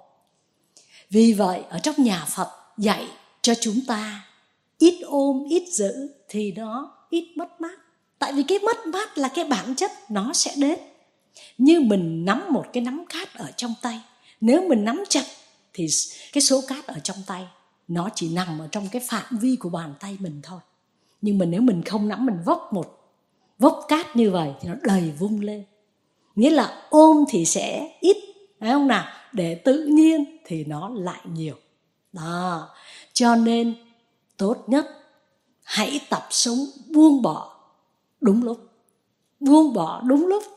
Vì vậy ở trong nhà Phật dạy cho chúng ta ít ôm, ít giữ thì nó ít mất mát. Tại vì cái mất mát là cái bản chất, nó sẽ đến. Như mình nắm một cái nắm cát ở trong tay, nếu mình nắm chặt thì cái số cát ở trong tay nó chỉ nằm ở trong cái phạm vi của bàn tay mình thôi. Nhưng mà nếu mình không nắm, mình vốc một vốc cát như vậy thì nó đầy vung lên. Nghĩa là ôm thì sẽ ít, phải không nào? Để tự nhiên thì nó lại nhiều. Đó, cho nên tốt nhất hãy tập sống buông bỏ đúng lúc. Buông bỏ đúng lúc.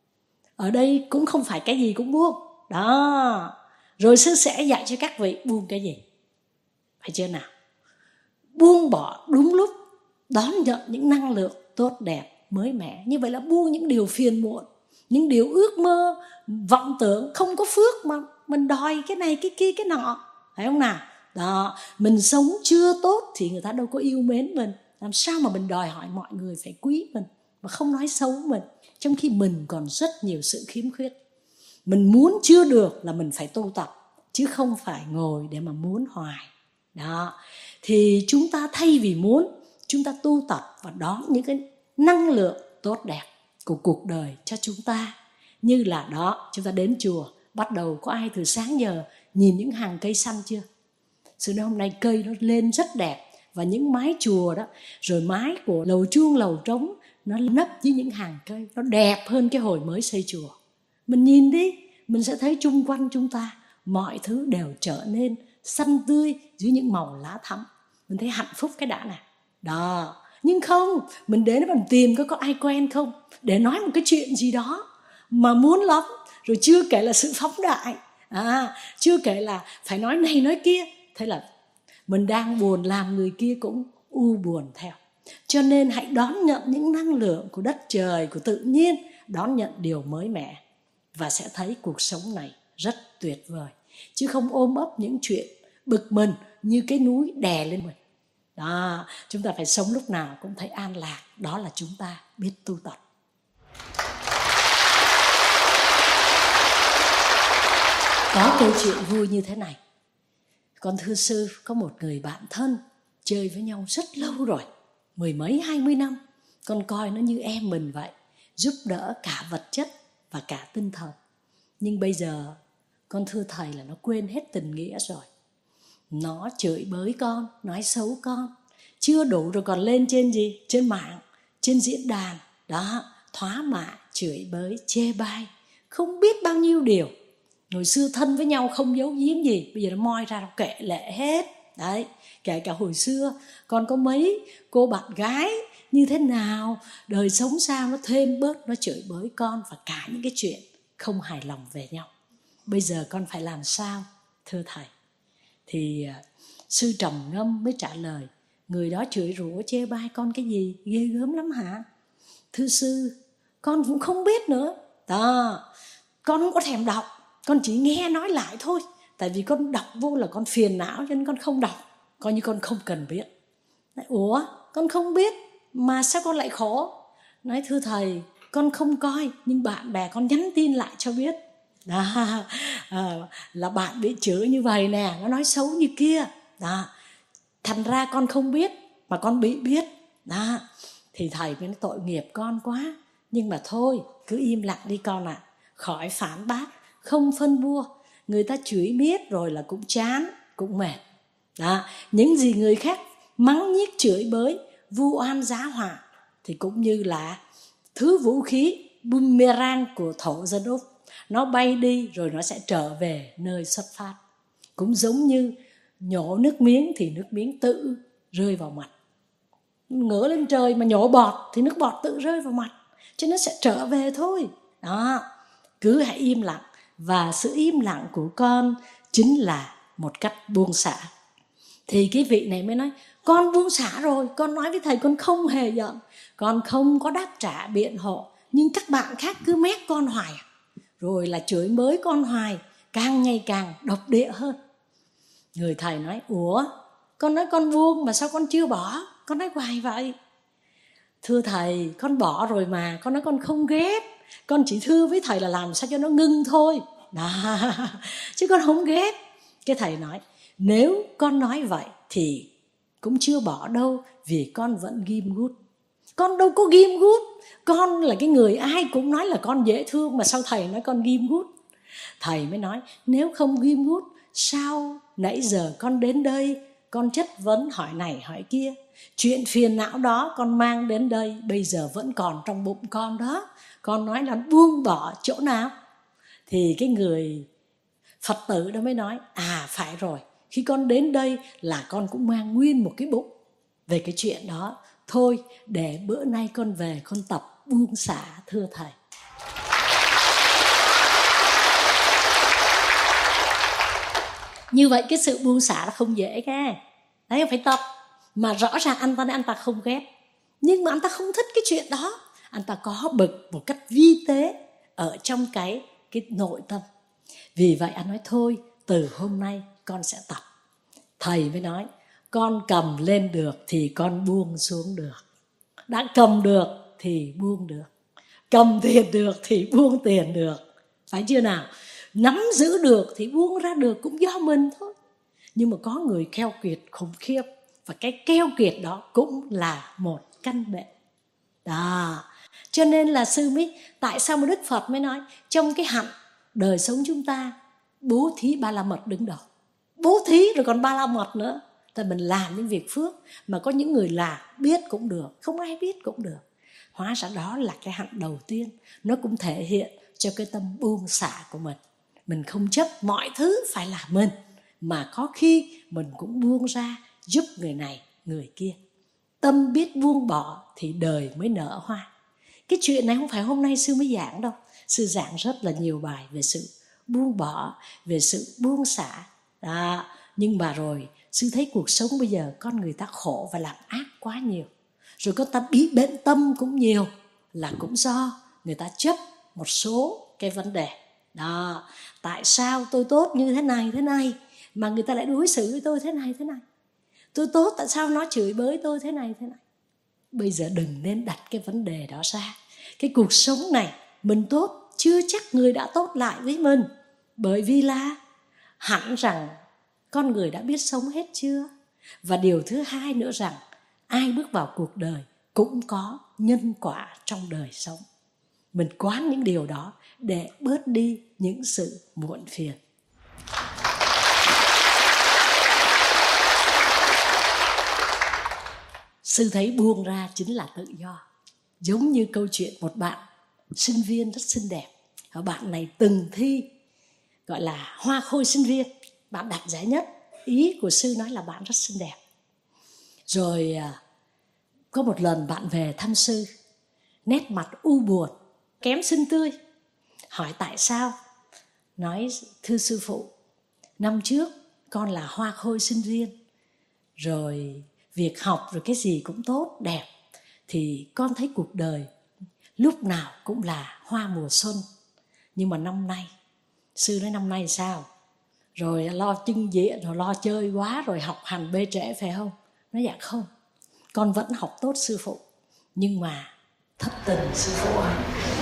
Ở đây cũng không phải cái gì cũng buông. Đó, rồi sư sẽ dạy cho các vị buông cái gì. Phải chưa nào? Buông bỏ đúng lúc, đón nhận những năng lượng tốt đẹp, mới mẻ. Như vậy là buông những điều phiền muộn, những điều ước mơ, vọng tưởng, không có phước mà mình đòi cái này, cái kia, cái nọ. Phải không nào? Đó, mình sống chưa tốt thì người ta đâu có yêu mến mình. Làm sao mà mình đòi hỏi mọi người phải quý mình mà không nói xấu mình, trong khi mình còn rất nhiều sự khiếm khuyết. Mình muốn chưa được là mình phải tu tập, chứ không phải ngồi để mà muốn hoài. Đó, thì chúng ta thay vì muốn, chúng ta tu tập và đón những cái năng lượng tốt đẹp của cuộc đời cho chúng ta. Như là đó, chúng ta đến chùa, bắt đầu có ai từ sáng giờ nhìn những hàng cây xanh chưa? Sự hôm nay cây nó lên rất đẹp. Và những mái chùa đó, rồi mái của lầu chuông, lầu trống, nó nấp với những hàng cây, nó đẹp hơn cái hồi mới xây chùa. Mình nhìn đi, mình sẽ thấy chung quanh chúng ta mọi thứ đều trở nên xanh tươi dưới những màu lá thắm. Mình thấy hạnh phúc cái đã nè. Đó, nhưng không, mình đến mình tìm có ai quen không để nói một cái chuyện gì đó mà muốn lắm. Rồi chưa kể là sự phóng đại, chưa kể là phải nói này nói kia. Thế là mình đang buồn, làm người kia cũng u buồn theo. Cho nên hãy đón nhận những năng lượng của đất trời, của tự nhiên, đón nhận điều mới mẻ và sẽ thấy cuộc sống này rất tuyệt vời. Chứ không ôm ấp những chuyện bực mình như cái núi đè lên mình. Đó, chúng ta phải sống lúc nào cũng thấy an lạc. Đó là chúng ta biết tu tập. Có câu chuyện vui như thế này. Con thưa sư, có một người bạn thân chơi với nhau rất lâu rồi, 10 mấy 20 năm. Con coi nó như em mình vậy, giúp đỡ cả vật chất và cả tinh thần. Nhưng bây giờ con thưa thầy là nó quên hết tình nghĩa rồi. Nó chửi bới con, nói xấu con. Chưa đủ rồi còn lên trên gì? Trên mạng, trên diễn đàn. Đó, thoá mạ, chửi bới, chê bai, không biết bao nhiêu điều. Hồi xưa thân với nhau không giấu giếm gì, bây giờ nó moi ra nó kể lệ hết. Đấy, kể cả hồi xưa con có mấy cô bạn gái như thế nào, đời sống sao, nó thêm bớt, nó chửi bới con và cả những cái chuyện không hài lòng về nhau. Bây giờ con phải làm sao, thưa thầy? Thì sư trầm ngâm mới trả lời, người đó chửi rủa chê bai con cái gì, ghê gớm lắm hả? Thưa sư, con cũng không biết nữa. Đó, con không có thèm đọc, con chỉ nghe nói lại thôi. Tại vì con đọc vô là con phiền não, cho nên con không đọc, coi như con không cần biết. Ủa, con không biết mà sao con lại khổ? Nói thưa thầy, con không coi, nhưng bạn bè con nhắn tin lại cho biết. Đó, là bạn bị chửi như vậy nè, nó nói xấu như kia. Đó, thành ra con không biết mà con bị biết. Đó, thì thầy mới nói tội nghiệp con quá. Nhưng mà thôi, cứ im lặng đi con ạ. Khỏi phản bác, không phân bua. Người ta chửi miết rồi là cũng chán, cũng mệt. Đó, những gì người khác mắng nhiếc chửi bới, vu oan giá họa thì cũng như là thứ vũ khí boomerang của thổ dân Úc. Nó bay đi rồi nó sẽ trở về nơi xuất phát. Cũng giống như nhổ nước miếng thì nước miếng tự rơi vào mặt. Ngửa lên trời mà nhổ bọt thì nước bọt tự rơi vào mặt, cho nó sẽ trở về thôi. Đó, cứ hãy im lặng. Và sự im lặng của con chính là một cách buông xả. Thì cái vị này mới nói, con buông xả rồi, con nói với thầy con không hề giận, con không có đáp trả biện hộ, nhưng các bạn khác cứ mét con hoài, rồi là chửi bới con hoài, càng ngày càng độc địa hơn. Người thầy nói, ủa, con nói con buông mà sao con chưa bỏ? Con nói hoài vậy. Thưa thầy, con bỏ rồi mà. Con nói con không ghét, con chỉ thưa với thầy là làm sao cho nó ngưng thôi đó. Chứ con không ghét. Cái thầy nói, nếu con nói vậy thì cũng chưa bỏ đâu, vì con vẫn ghim gút. Con đâu có ghim gút. Con là cái người ai cũng nói là con dễ thương, mà sao thầy nói con ghim gút? Thầy mới nói, nếu không ghim gút, sao nãy giờ con đến đây, con chất vấn hỏi này hỏi kia. Chuyện phiền não đó con mang đến đây, bây giờ vẫn còn trong bụng con đó. Con nói là buông bỏ chỗ nào? Thì cái người Phật tử đó mới nói, phải rồi, khi con đến đây là con cũng mang nguyên một cái bụng về cái chuyện đó. Thôi để bữa nay con về con tập buông xả thưa thầy. Như vậy cái sự buông xả là không dễ cả. Đấy, phải tập. Mà rõ ràng anh ta không ghét, nhưng mà anh ta không thích cái chuyện đó. Anh ta có bực một cách vi tế ở trong cái nội tâm. Vì vậy anh nói thôi, từ hôm nay con sẽ tập. Thầy mới nói, con cầm lên được thì con buông xuống được. Đã cầm được thì buông được. Cầm tiền được thì buông tiền được. Phải chưa nào? Nắm giữ được thì buông ra được cũng do mình thôi. Nhưng mà có người keo kiệt khủng khiếp, và cái keo kiệt đó cũng là một căn bệnh đó. Cho nên là sư mới, tại sao mà Đức Phật mới nói trong cái hạnh đời sống chúng ta bố thí ba la mật đứng đầu. Bố thí rồi còn ba la mật nữa. Tại mình làm những việc phước mà có những người làm biết cũng được, không ai biết cũng được. Hóa ra đó là cái hạnh đầu tiên. Nó cũng thể hiện cho cái tâm buông xả của mình. Mình không chấp mọi thứ phải là mình, mà có khi mình cũng buông ra giúp người này người kia. Tâm biết buông bỏ thì đời mới nở hoa. Cái chuyện này không phải hôm nay sư mới giảng đâu. Sư giảng rất là nhiều bài về sự buông bỏ, về sự buông xả đó. Nhưng mà rồi sư thấy cuộc sống bây giờ con người ta khổ và làm ác quá nhiều. Rồi con ta bị bệnh tâm cũng nhiều, là cũng do người ta chấp một số cái vấn đề đó. Tại sao tôi tốt như thế này mà người ta lại đối xử với tôi thế này? Tôi tốt, tại sao nó chửi bới tôi thế này? Bây giờ đừng nên đặt cái vấn đề đó ra. Cái cuộc sống này mình tốt, chưa chắc người đã tốt lại với mình. Bởi vì là hẳn rằng con người đã biết sống hết chưa? Và điều thứ hai nữa rằng ai bước vào cuộc đời cũng có nhân quả trong đời sống. Mình quán những điều đó để bớt đi những sự muộn phiền. Sư thấy buông ra chính là tự do. Giống như câu chuyện một bạn sinh viên rất xinh đẹp. Bạn này từng thi gọi là hoa khôi sinh viên, bạn đạt giải nhất. Ý của sư nói là bạn rất xinh đẹp. Rồi có một lần bạn về thăm sư, nét mặt u buồn, kém xinh tươi. Hỏi tại sao? Nói, thưa sư phụ, năm trước con là hoa khôi sinh viên, rồi việc học rồi cái gì cũng tốt đẹp, thì con thấy cuộc đời lúc nào cũng là hoa mùa xuân. Nhưng mà năm nay, sư nói năm nay sao? Rồi lo trưng diện, rồi lo chơi quá, rồi học hành bê trễ phải không? Nói dạ không, con vẫn học tốt sư phụ, nhưng mà thất tình sư phụ ơi.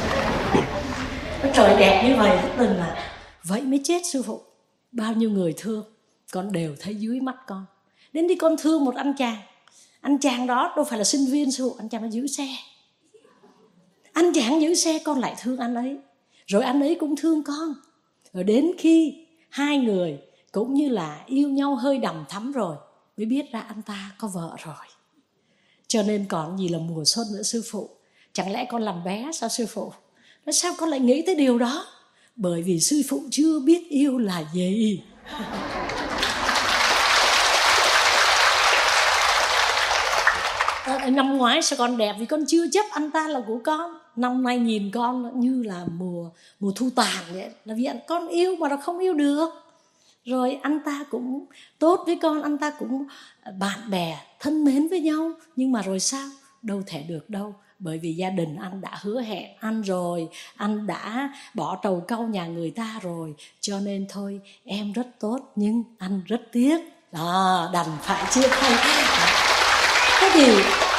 Nó trời đẹp như vậy thất tình mà. Vậy mới chết sư phụ. Bao nhiêu người thương con đều thấy dưới mắt con. Đến đi con thương một anh chàng. Anh chàng đó đâu phải là sinh viên sư phụ, anh chàng nó giữ xe. Anh chàng giữ xe, con lại thương anh ấy. Rồi anh ấy cũng thương con. Rồi đến khi hai người cũng như là yêu nhau hơi đầm thắm rồi, mới biết ra anh ta có vợ rồi. Cho nên còn gì là mùa xuân nữa sư phụ. Chẳng lẽ con làm bé sao sư phụ? Nói sao con lại nghĩ tới điều đó? Bởi vì sư phụ chưa biết yêu là gì. Năm ngoái sao con đẹp? Vì con chưa chấp anh ta là của con. Năm nay nhìn con như là mùa thu tàn vậy. Là vì con yêu mà nó không yêu được. Rồi anh ta cũng tốt với con, anh ta cũng bạn bè thân mến với nhau. Nhưng mà rồi sao? Đâu thể được đâu. Bởi vì gia đình anh đã hứa hẹn anh rồi, anh đã bỏ trầu cau nhà người ta rồi. Cho nên thôi, em rất tốt nhưng anh rất tiếc. Đó, đành phải chia tay. Thế thì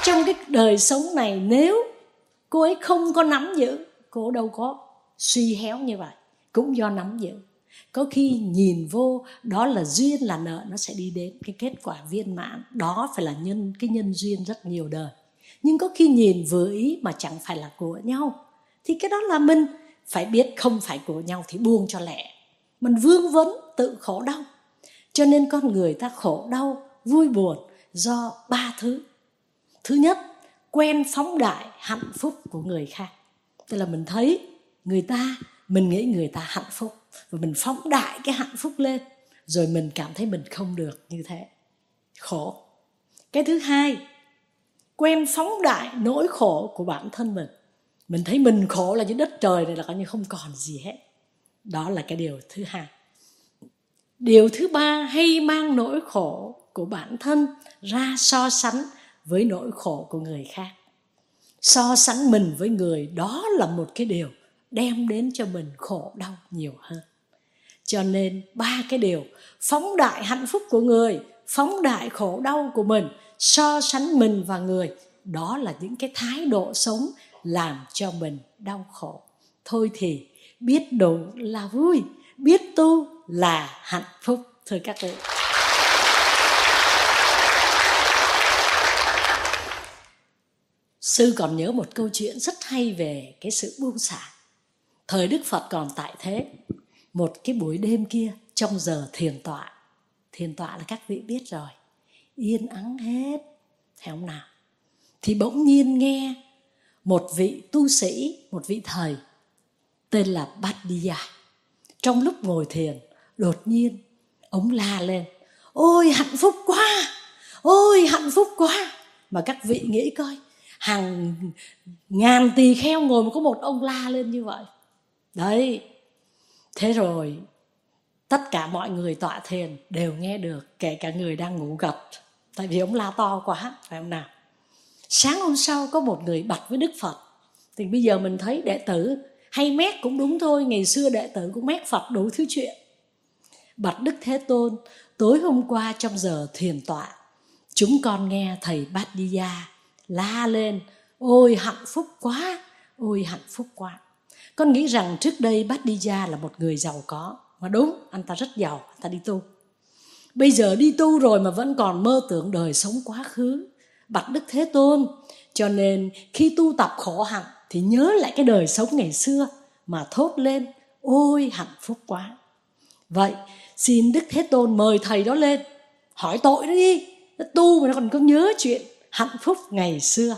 trong cái đời sống này, nếu cô ấy không có nắm giữ, cô đâu có suy héo như vậy. Cũng do nắm giữ. Có khi nhìn vô đó là duyên là nợ, nó sẽ đi đến cái kết quả viên mãn. Đó phải là cái nhân duyên rất nhiều đời. Nhưng có khi nhìn vừa ý mà chẳng phải là của nhau, thì cái đó là mình phải biết không phải của nhau thì buông cho lẹ. Mình vương vấn tự khổ đau. Cho nên con người ta khổ đau, vui buồn do 3 thứ. Thứ nhất, quen phóng đại hạnh phúc của người khác. Tức là mình thấy người ta, mình nghĩ người ta hạnh phúc, và mình phóng đại cái hạnh phúc lên, rồi mình cảm thấy mình không được như thế, khổ. Cái thứ hai, quen phóng đại nỗi khổ của bản thân mình. Mình thấy mình khổ là như đất trời này là coi như không còn gì hết. Đó là cái điều thứ hai. Điều thứ ba, hay mang nỗi khổ của bản thân ra so sánh với nỗi khổ của người khác. So sánh mình với người, đó là một cái điều đem đến cho mình khổ đau nhiều hơn. Cho nên 3 cái điều: phóng đại hạnh phúc của người, phóng đại khổ đau của mình, so sánh mình và người, đó là những cái thái độ sống làm cho mình đau khổ. Thôi thì biết đủ là vui, biết tu là hạnh phúc. Thưa các vị, sư còn nhớ một câu chuyện rất hay về cái sự buông xả. Thời Đức Phật còn tại thế, một cái buổi đêm kia trong giờ thiền tọa là các vị biết rồi, yên ắng hết, phải không nào? Thì bỗng nhiên nghe một vị tu sĩ, một vị thầy tên là Bhattiya. Trong lúc ngồi thiền, đột nhiên ông la lên: ôi hạnh phúc quá, ôi hạnh phúc quá. Mà các vị nghĩ coi, hàng ngàn tỳ kheo ngồi mà có một ông la lên như vậy. Đấy, thế rồi tất cả mọi người tọa thiền đều nghe được, kể cả người đang ngủ gật, tại vì ông la to quá, phải không nào? Sáng hôm sau có một người bạch với Đức Phật. Thì bây giờ mình thấy đệ tử hay mét cũng đúng thôi, ngày xưa đệ tử cũng mét Phật đủ thứ chuyện. Bạch Đức Thế Tôn, tối hôm qua trong giờ thiền tọa, chúng con nghe thầy Bhattiya la lên: ôi hạnh phúc quá, ôi hạnh phúc quá. Con nghĩ rằng trước đây Bhattiya là một người giàu có. Mà đúng, anh ta rất giàu, anh ta đi tu. Bây giờ đi tu rồi mà vẫn còn mơ tưởng đời sống quá khứ. Bạch Đức Thế Tôn, cho nên khi tu tập khổ hạnh thì nhớ lại cái đời sống ngày xưa mà thốt lên: ôi hạnh phúc quá. Vậy xin Đức Thế Tôn mời thầy đó lên, hỏi tội nó đi. Nó tu mà nó còn có nhớ chuyện hạnh phúc ngày xưa.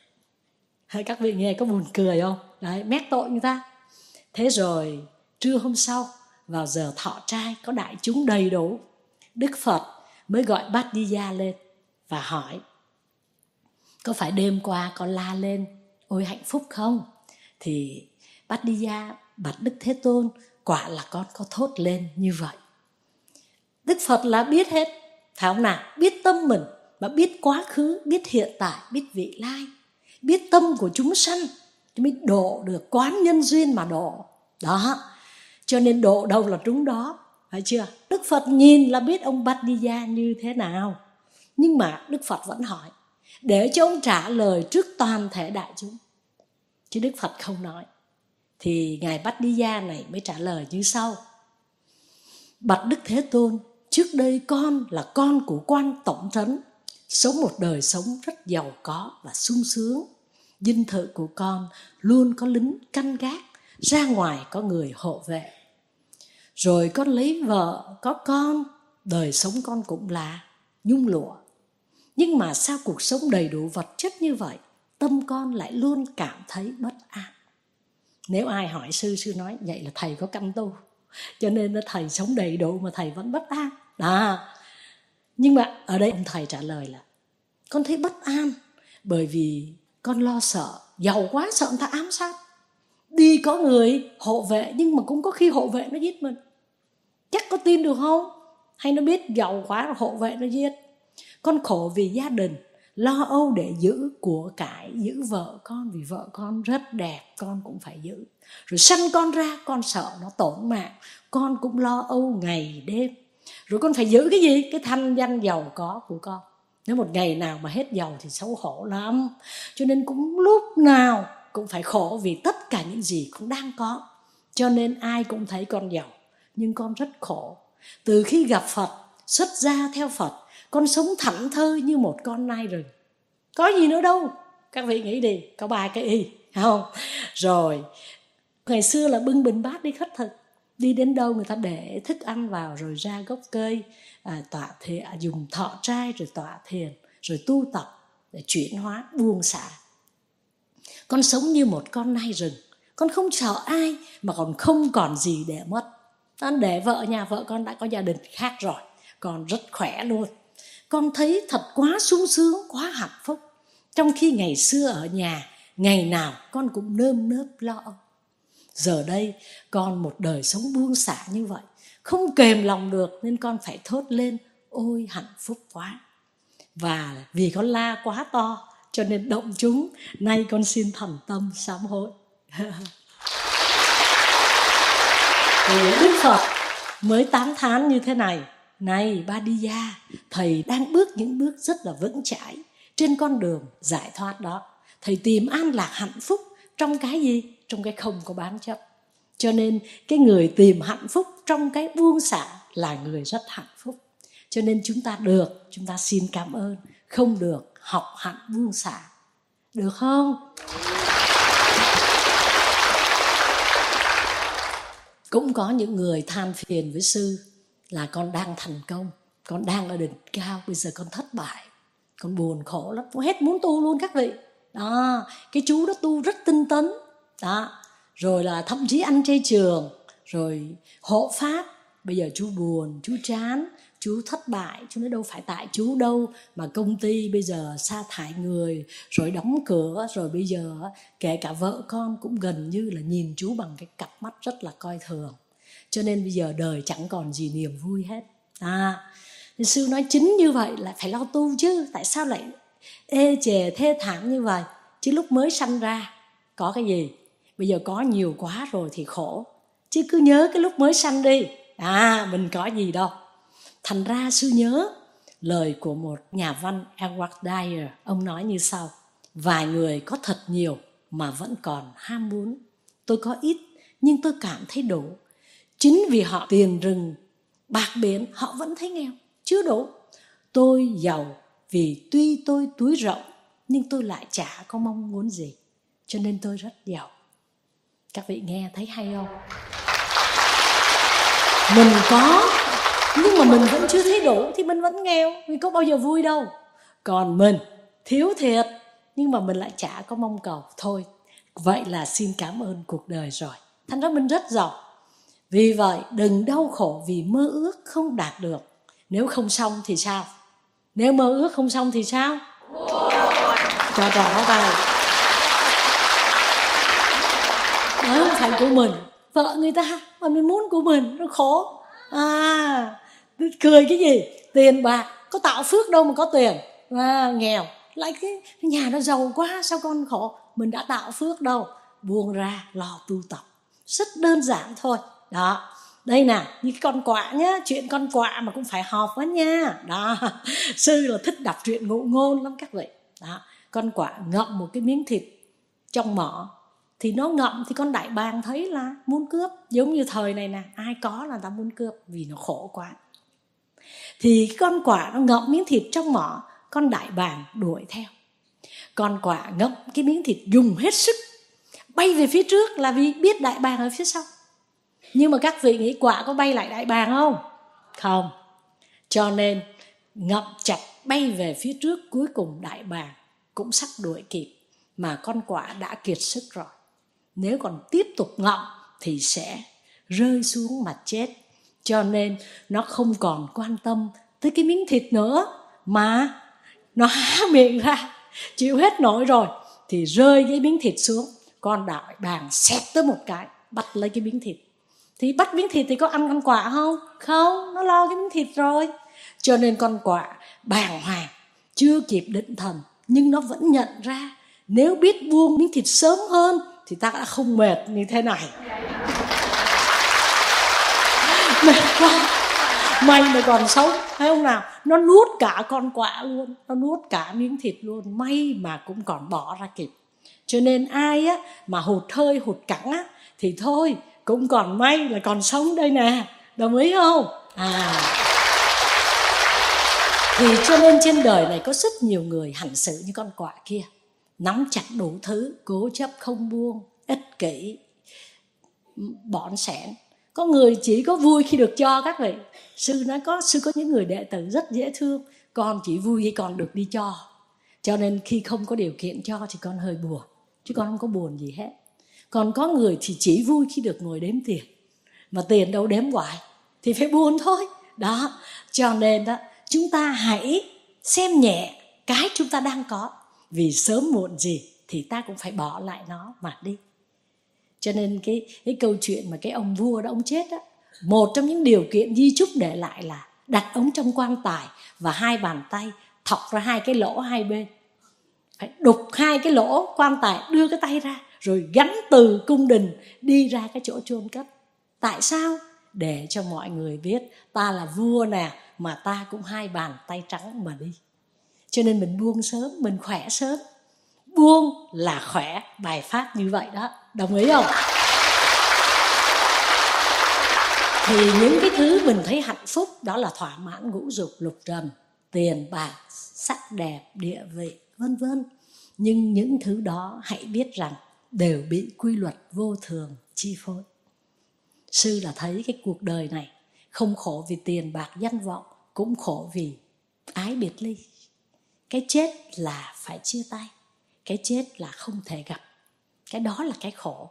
Các vị nghe có buồn cười không? Đấy, mét tội người ta. Thế rồi trưa hôm sau, vào giờ thọ trai có đại chúng đầy đủ, Đức Phật mới gọi Bhattiya lên và hỏi: có phải đêm qua con la lên ôi hạnh phúc không? Thì Bhattiya bạch Đức Thế Tôn: quả là con có thốt lên như vậy. Đức Phật là biết hết, phải không nào? Biết tâm mình, mà biết quá khứ, biết hiện tại, biết vị lai, biết tâm của chúng sanh thì mới độ được, quán nhân duyên mà độ. Đó, cho nên độ đâu là trúng đó, phải chưa? Đức Phật nhìn là biết ông Bhattiya như thế nào. Nhưng mà Đức Phật vẫn hỏi để cho ông trả lời trước toàn thể đại chúng, chứ Đức Phật không nói. Thì Ngài Bhattiya này mới trả lời như sau: bạch Đức Thế Tôn, trước đây con là con của quan tổng trấn, sống một đời sống rất giàu có và sung sướng. Dinh thự của con luôn có lính canh gác, ra ngoài có người hộ vệ. Rồi con lấy vợ, có con, đời sống con cũng là nhung lụa. Nhưng mà sao cuộc sống đầy đủ vật chất như vậy, tâm con lại luôn cảm thấy bất an. Nếu ai hỏi sư nói vậy là thầy có căn tu, cho nên thầy sống đầy đủ mà thầy vẫn bất an. Nhưng mà ở đây ông thầy trả lời là: con thấy bất an bởi vì con lo sợ, giàu quá sợ người ta ám sát. Đi có người hộ vệ nhưng mà cũng có khi hộ vệ nó giết mình. Chắc có tin được không? Hay nó biết giàu quá rồi hộ vệ nó giết. Con khổ vì gia đình, lo âu để giữ của cải, giữ vợ con, vì vợ con rất đẹp, con cũng phải giữ. Rồi sanh con ra, con sợ nó tổn mạng, con cũng lo âu ngày đêm. Rồi con phải giữ cái gì? Cái thanh danh giàu có của con. Nếu một ngày nào mà hết dầu thì xấu hổ lắm. Cho nên cũng lúc nào cũng phải khổ, vì tất cả những gì cũng đang có. Cho nên ai cũng thấy con giàu, nhưng con rất khổ. Từ khi gặp Phật, xuất gia theo Phật, con sống thảnh thơi như một con nai rừng. Có gì nữa đâu. Các vị nghĩ đi, có 3 cái y, không? Rồi, ngày xưa là bưng bình bát đi khất thực. Đi đến đâu người ta để thức ăn vào, rồi ra gốc cây, tọa thiền, dùng thọ trai, rồi tọa thiền, rồi tu tập để chuyển hóa, buông xả. Con sống như một con nai rừng. Con không sợ ai, mà còn không còn gì để mất. Con để vợ, nhà vợ con đã có gia đình khác rồi, con rất khỏe luôn. Con thấy thật quá sung sướng, quá hạnh phúc. Trong khi ngày xưa ở nhà, ngày nào con cũng nơm nớp lo âu. Giờ đây con một đời sống buông xả như vậy, không kềm lòng được, nên con phải thốt lên: ôi hạnh phúc quá. Và vì con la quá to cho nên động chúng, nay con xin thành tâm sám hối. Thì Đức Phật mới tán thán như thế này: này Ba Đi Gia, thầy đang bước những bước rất là vững chãi trên con đường giải thoát đó. Thầy tìm an lạc hạnh phúc trong cái gì? Trong cái không có bám chấp. Cho nên cái người tìm hạnh phúc trong cái buông xả là người rất hạnh phúc. Cho nên chúng ta được, chúng ta xin cảm ơn. Không được, học hạnh buông xả. Được không? Cũng có những người than phiền với sư là con đang thành công, con đang ở đỉnh cao, bây giờ con thất bại, con buồn khổ lắm, hết muốn tu luôn các vị. Đó, cái chú đó tu rất tinh tấn. Đó, rồi là thậm chí ăn chay trường, rồi hộ pháp. Bây giờ chú buồn, chú chán, chú thất bại. Chú nói đâu phải tại chú đâu, mà công ty bây giờ sa thải người, rồi đóng cửa, rồi bây giờ kể cả vợ con cũng gần như là nhìn chú bằng cái cặp mắt rất là coi thường. Cho nên bây giờ đời chẳng còn gì niềm vui hết. Thì sư nói chính như vậy là phải lo tu chứ. Tại sao lại ê chề thê thảm như vậy? Chứ lúc mới sanh ra có cái gì? Bây giờ có nhiều quá rồi thì khổ. Chứ cứ nhớ cái lúc mới sanh đi, mình có gì đâu. Thành ra sư nhớ lời của một nhà văn Edward Dyer. Ông nói như sau: vài người có thật nhiều mà vẫn còn ham muốn. Tôi có ít nhưng tôi cảm thấy đủ. Chính vì họ tiền rừng bạc biển, họ vẫn thấy nghèo, chưa đủ. Tôi giàu vì tuy tôi túi rộng, nhưng tôi lại chả có mong muốn gì, cho nên tôi rất giàu. Các vị nghe thấy hay không? Mình có, nhưng mà mình vẫn chưa thấy đủ thì mình vẫn nghèo, vì có bao giờ vui đâu. Còn mình thiếu thiệt, nhưng mà mình lại chả có mong cầu. Thôi, vậy là xin cảm ơn cuộc đời rồi. Thành ra mình rất giàu. Vì vậy đừng đau khổ vì mơ ước không đạt được. Nếu không xong thì sao? Nếu mơ ước không xong thì sao? Cho trò nó tay. Đó không phải của mình, vợ người ta, mà mình muốn của mình, nó khổ. Cười cái gì? Tiền bạc, có tạo phước đâu mà có tiền. Nghèo, lại cái nhà nó giàu quá, sao con khổ? Mình đã tạo phước đâu. Buông ra, lo tu tập. Rất đơn giản thôi. Đó, đây nè, như cái con quạ nhá, chuyện con quạ mà cũng phải học đó nha. Đó, sư là thích đọc truyện ngụ ngôn lắm các vị. Đó, con quạ ngậm một cái miếng thịt trong mỏ, thì nó ngậm thì con đại bàng thấy là muốn cướp. Giống như thời này nè, ai có là ta muốn cướp vì nó khổ quá. Thì cái con quạ nó ngậm miếng thịt trong mỏ, con đại bàng đuổi theo. Con quạ ngậm cái miếng thịt dùng hết sức, bay về phía trước là vì biết đại bàng ở phía sau. Nhưng mà các vị nghĩ quạ có bay lại đại bàng không? Không. Cho nên ngậm chặt bay về phía trước, cuối cùng đại bàng cũng sắp đuổi kịp, mà con quạ đã kiệt sức rồi. Nếu còn tiếp tục ngậm thì sẽ rơi xuống mà chết. Cho nên nó không còn quan tâm tới cái miếng thịt nữa, mà nó há miệng ra, chịu hết nổi rồi thì rơi cái miếng thịt xuống. Con đại bàng xẹt tới một cái, bắt lấy cái miếng thịt. Thì bắt miếng thịt thì có ăn con quạ không? Không, nó lo cái miếng thịt rồi. Cho nên con quạ bàng hoàng, chưa kịp định thần, nhưng nó vẫn nhận ra nếu biết buông miếng thịt sớm hơn thì ta đã không mệt như thế này. Mệt quá. May mà còn sống, thấy không nào? Nó nuốt cả con quạ luôn, nó nuốt cả miếng thịt luôn, may mà cũng còn bỏ ra kịp. Cho nên ai á mà hụt hơi hụt cẳng á thì thôi, cũng còn may là còn sống đây nè, đồng ý không? Thì cho nên trên đời này có rất nhiều người hành xử như con quạ kia, nắm chặt đủ thứ, cố chấp không buông, ích kỷ, bỏn sẻn. Có người chỉ có vui khi được cho các vị. Sư nói sư có những người đệ tử rất dễ thương, con chỉ vui khi con được đi cho. Cho nên khi không có điều kiện cho thì con hơi buồn, chứ con không có buồn gì hết. Còn có người thì chỉ vui khi được ngồi đếm tiền, mà tiền đâu đếm hoài thì phải buồn thôi. Đó, cho nên đó, chúng ta hãy xem nhẹ cái chúng ta đang có, vì sớm muộn gì thì ta cũng phải bỏ lại nó mà đi. Cho nên cái câu chuyện mà cái ông vua đó ông chết đó, một trong những điều kiện di chúc để lại là đặt ống trong quan tài và hai bàn tay thọc ra hai cái lỗ hai bên, phải đục hai cái lỗ quan tài, đưa cái tay ra rồi gắn từ cung đình đi ra cái chỗ chôn cất. Tại sao? Để cho mọi người biết ta là vua nè, mà ta cũng hai bàn tay trắng mà đi. Cho nên mình buông sớm, mình khỏe sớm. Buông là khỏe, bài pháp như vậy đó, đồng ý không? Thì những cái thứ mình thấy hạnh phúc đó là thỏa mãn ngũ dục lục trần, tiền bạc, sắc đẹp, địa vị, vân vân. Nhưng những thứ đó hãy biết rằng đều bị quy luật vô thường chi phối. Sư là thấy cái cuộc đời này không khổ vì tiền bạc danh vọng, cũng khổ vì ái biệt ly. Cái chết là phải chia tay, cái chết là không thể gặp. Cái đó là cái khổ.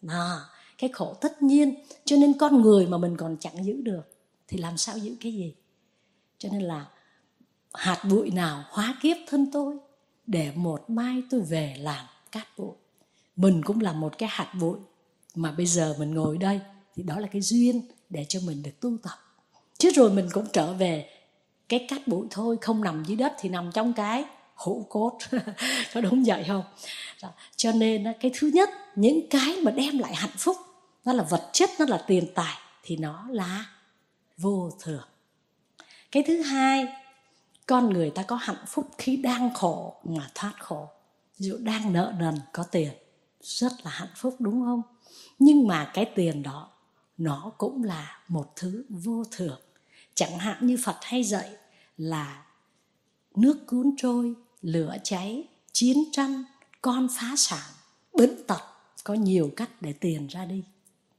Cái khổ tất nhiên. Cho nên con người mà mình còn chẳng giữ được thì làm sao giữ cái gì? Cho nên là hạt bụi nào hóa kiếp thân tôi, để một mai tôi về làm cát bụi. Mình cũng là một cái hạt bụi, mà bây giờ mình ngồi đây thì đó là cái duyên để cho mình được tu tập. Chứ rồi mình cũng trở về cái cát bụi thôi, không nằm dưới đất thì nằm trong cái hũ cốt. Có đúng vậy không? Đó. Cho nên cái thứ nhất, những cái mà đem lại hạnh phúc, nó là vật chất, nó là tiền tài, thì nó là vô thường. Cái thứ hai, con người ta có hạnh phúc khi đang khổ mà thoát khổ. Ví dụ đang nợ nần có tiền, rất là hạnh phúc, đúng không? Nhưng mà cái tiền đó nó cũng là một thứ vô thường. Chẳng hạn như Phật hay dạy là nước cuốn trôi, lửa cháy, chiến tranh, con phá sản, bệnh tật, có nhiều cách để tiền ra đi.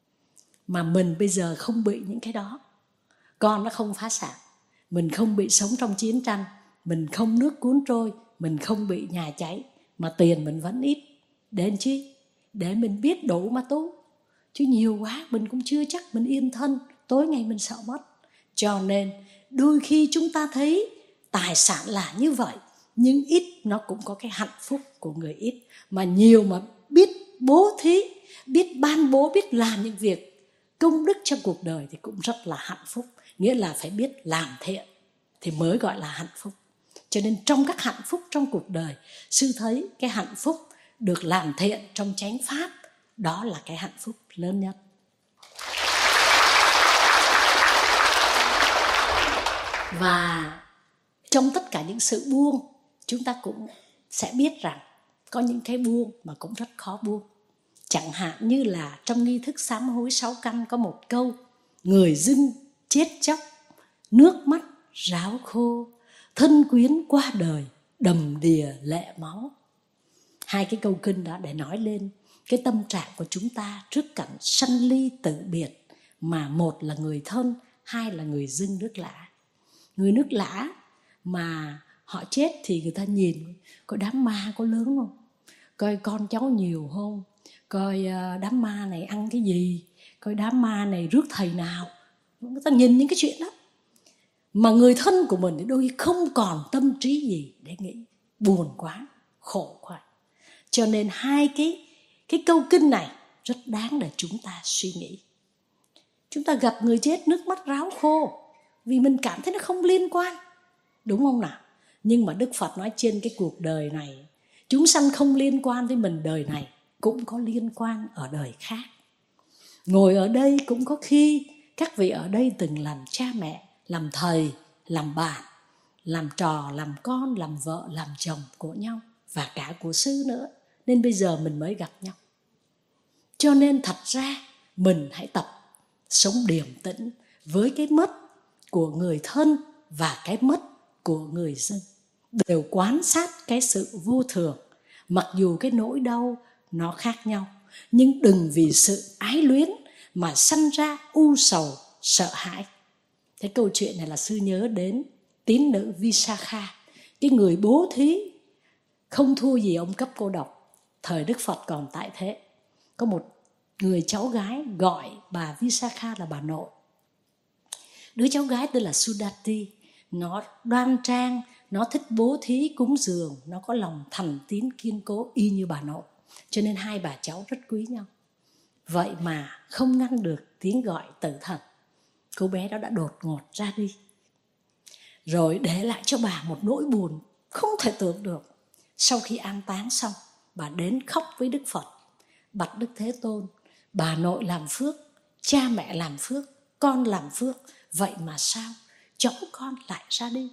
Mà mình bây giờ không bị những cái đó. Con nó không phá sản, mình không bị sống trong chiến tranh, mình không nước cuốn trôi, mình không bị nhà cháy, mà tiền mình vẫn ít. Để làm chi? Để mình biết đủ mà tu. Chứ nhiều quá mình cũng chưa chắc mình yên thân, tối ngày mình sợ mất. Cho nên đôi khi chúng ta thấy tài sản là như vậy, nhưng ít nó cũng có cái hạnh phúc của người ít. Mà nhiều mà biết bố thí, biết ban bố, biết làm những việc công đức trong cuộc đời thì cũng rất là hạnh phúc. Nghĩa là phải biết làm thiện thì mới gọi là hạnh phúc. Cho nên trong các hạnh phúc trong cuộc đời, sư thấy cái hạnh phúc được làm thiện trong chánh pháp, đó là cái hạnh phúc lớn nhất. Và trong tất cả những sự buông, chúng ta cũng sẽ biết rằng có những cái buông mà cũng rất khó buông. Chẳng hạn như là trong nghi thức sám hối 6 căn có một câu: người dưng chết chóc, nước mắt ráo khô, thân quyến qua đời, đầm đìa lệ máu. Hai cái câu kinh đó để nói lên cái tâm trạng của chúng ta trước cảnh sanh ly tử biệt, mà một là người thân, hai là người dưng nước lã. Người nước lã mà họ chết thì người ta nhìn coi đám ma có lớn không, coi con cháu nhiều không, coi đám ma này ăn cái gì, coi đám ma này rước thầy nào. Người ta nhìn những cái chuyện đó. Mà người thân của mình thì đôi khi không còn tâm trí gì để nghĩ, buồn quá, khổ quá. Cho nên hai cái câu kinh này rất đáng để chúng ta suy nghĩ. Chúng ta gặp người chết nước mắt ráo khô vì mình cảm thấy nó không liên quan, đúng không nào? Nhưng mà Đức Phật nói trên cái cuộc đời này, chúng sanh không liên quan với mình đời này, cũng có liên quan ở đời khác. Ngồi ở đây cũng có khi các vị ở đây từng làm cha mẹ, làm thầy, làm bạn, làm trò, làm con, làm vợ, làm chồng của nhau, và cả của sư nữa. Nên bây giờ mình mới gặp nhau. Cho nên thật ra mình hãy tập sống điềm tĩnh với cái mất của người thân và cái mất của người dân. Đều quán sát cái sự vô thường, mặc dù cái nỗi đau nó khác nhau. Nhưng đừng vì sự ái luyến mà sanh ra u sầu, sợ hãi. Cái câu chuyện này là sư nhớ đến tín nữ Visakha, cái người bố thí không thua gì ông Cấp Cô Độc thời Đức Phật còn tại thế. Có một người cháu gái gọi bà Visakha là bà nội. Đứa cháu gái tên là Sudati. Nó đoan trang, nó thích bố thí cúng dường, nó có lòng thành tín kiên cố y như bà nội. Cho nên hai bà cháu rất quý nhau. Vậy mà không ngăn được tiếng gọi tử thần. Cô bé đó đã đột ngột ra đi, rồi để lại cho bà một nỗi buồn không thể tưởng được. Sau khi an táng xong, bà đến khóc với Đức Phật: bạch Đức Thế Tôn, bà nội làm phước, cha mẹ làm phước, con làm phước, vậy mà sao cháu con lại ra đi?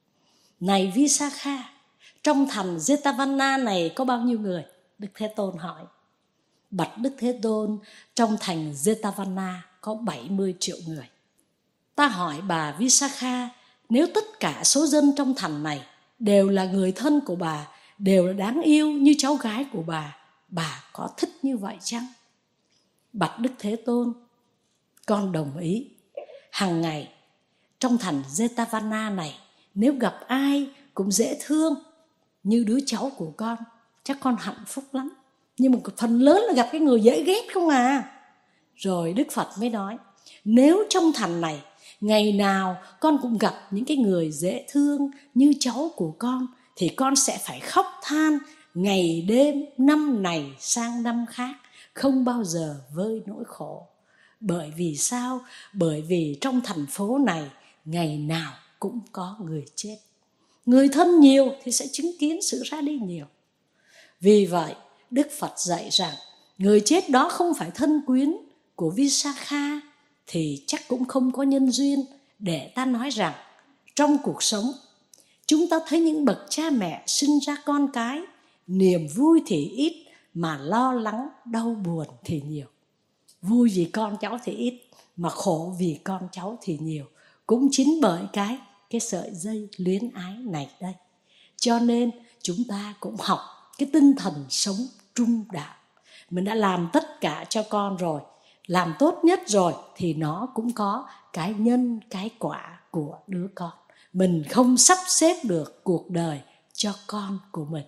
Này Visakha, trong thành Jetavana này có bao nhiêu người? Đức Thế Tôn hỏi. Bạch Đức Thế Tôn, trong thành Jetavana có 70 triệu người. Ta hỏi bà Visakha, nếu tất cả số dân trong thành này đều là người thân của bà, đều là đáng yêu như cháu gái của bà có thích như vậy chăng? Bạch Đức Thế Tôn, con đồng ý. Hằng ngày trong thành Jetavana này, nếu gặp ai cũng dễ thương như đứa cháu của con, chắc con hạnh phúc lắm. Nhưng mà phần lớn là gặp cái người dễ ghét không à. Rồi Đức Phật mới nói, nếu trong thành này ngày nào con cũng gặp những cái người dễ thương như cháu của con, thì con sẽ phải khóc than ngày đêm, năm này sang năm khác, không bao giờ vơi nỗi khổ. Bởi vì sao? Bởi vì trong thành phố này ngày nào cũng có người chết. Người thân nhiều thì sẽ chứng kiến sự ra đi nhiều. Vì vậy Đức Phật dạy rằng người chết đó không phải thân quyến của Visakha, thì chắc cũng không có nhân duyên để ta nói rằng trong cuộc sống chúng ta thấy những bậc cha mẹ sinh ra con cái, niềm vui thì ít mà lo lắng đau buồn thì nhiều. Vui vì con cháu thì ít mà khổ vì con cháu thì nhiều. Cũng chính bởi cái sợi dây luyến ái này đây. Cho nên chúng ta cũng học cái tinh thần sống trung đạo. Mình đã làm tất cả cho con rồi, làm tốt nhất rồi, thì nó cũng có cái nhân cái quả của đứa con. Mình không sắp xếp được cuộc đời cho con của mình.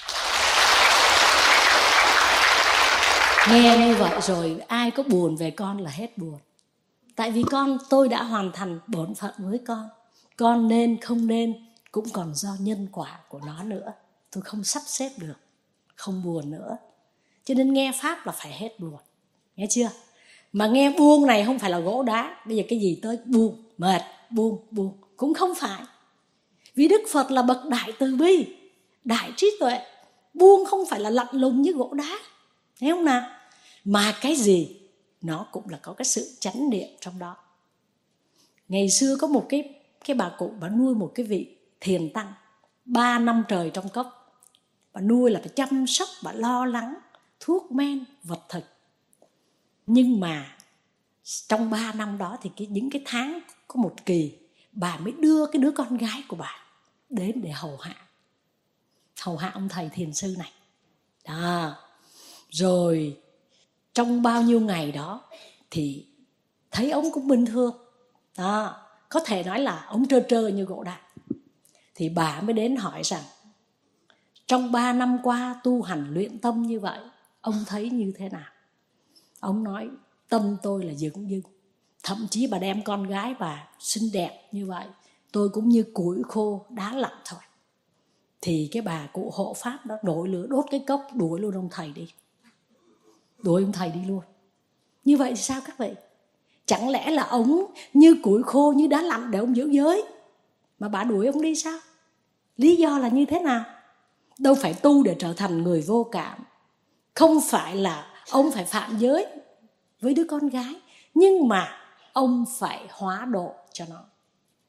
Nghe như vậy rồi ai có buồn về con là hết buồn. Tại vì tôi đã hoàn thành bổn phận với con. Con nên không nên cũng còn do nhân quả của nó nữa. Tôi không sắp xếp được, không buồn nữa. Cho nên nghe Pháp là phải hết buồn. Nghe chưa? Mà nghe buông này không phải là gỗ đá. Bây giờ cái gì tới buông, mệt, buông. Cũng không phải. Vì Đức Phật là bậc đại từ bi, đại trí tuệ. Buông không phải là lạnh lùng như gỗ đá. Thấy không nào? Mà cái gì nó cũng là có cái sự chánh niệm trong đó. Ngày xưa có một cái bà cụ, bà nuôi một cái vị thiền tăng 3 năm trời trong cốc. Bà nuôi là phải chăm sóc, bà lo lắng thuốc men, vật thực. Nhưng mà trong 3 năm đó thì những cái tháng có một kỳ, bà mới đưa cái đứa con gái của bà đến để hầu hạ ông thầy thiền sư này. Đó. Rồi trong bao nhiêu ngày đó thì thấy ông cũng bình thường. Đó. Có thể nói là ông trơ như gỗ đá. Thì bà mới đến hỏi rằng, trong 3 năm qua tu hành luyện tâm như vậy, ông thấy như thế nào? Ông nói, tâm tôi là dửng dưng. Thậm chí bà đem con gái bà xinh đẹp như vậy, tôi cũng như củi khô đá lạnh thôi. Thì cái bà cụ hộ pháp đó nổi lửa đốt cái cốc, đuổi luôn ông thầy đi. Đuổi ông thầy đi luôn. Như vậy thì sao các vị? Chẳng lẽ là ông như củi khô, như đá lạnh để ông giữ giới, mà bà đuổi ông đi sao? Lý do là như thế nào? Đâu phải tu để trở thành người vô cảm. Không phải là ông phải phạm giới với đứa con gái, nhưng mà ông phải hóa độ cho nó.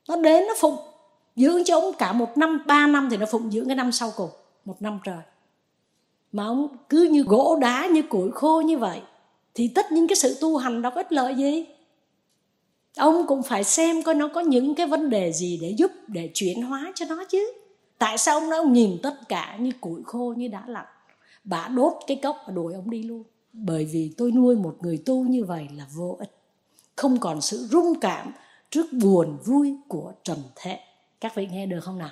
Nó đến nó phụng dưỡng cho ông cả 1 năm, 3 năm thì nó phụng dưỡng cái năm sau cùng, 1 năm trời. Mà ông cứ như gỗ đá, như củi khô như vậy, thì tất nhiên cái sự tu hành đó có ích lợi gì? Ông cũng phải xem coi nó có những cái vấn đề gì để giúp, để chuyển hóa cho nó chứ. Tại sao ông nói ông nhìn tất cả như củi khô, như đá lạnh, bà đốt cái cốc và đuổi ông đi luôn? Bởi vì tôi nuôi một người tu như vậy là vô ích, không còn sự rung cảm trước buồn vui của trần thế. Các vị nghe được không nào?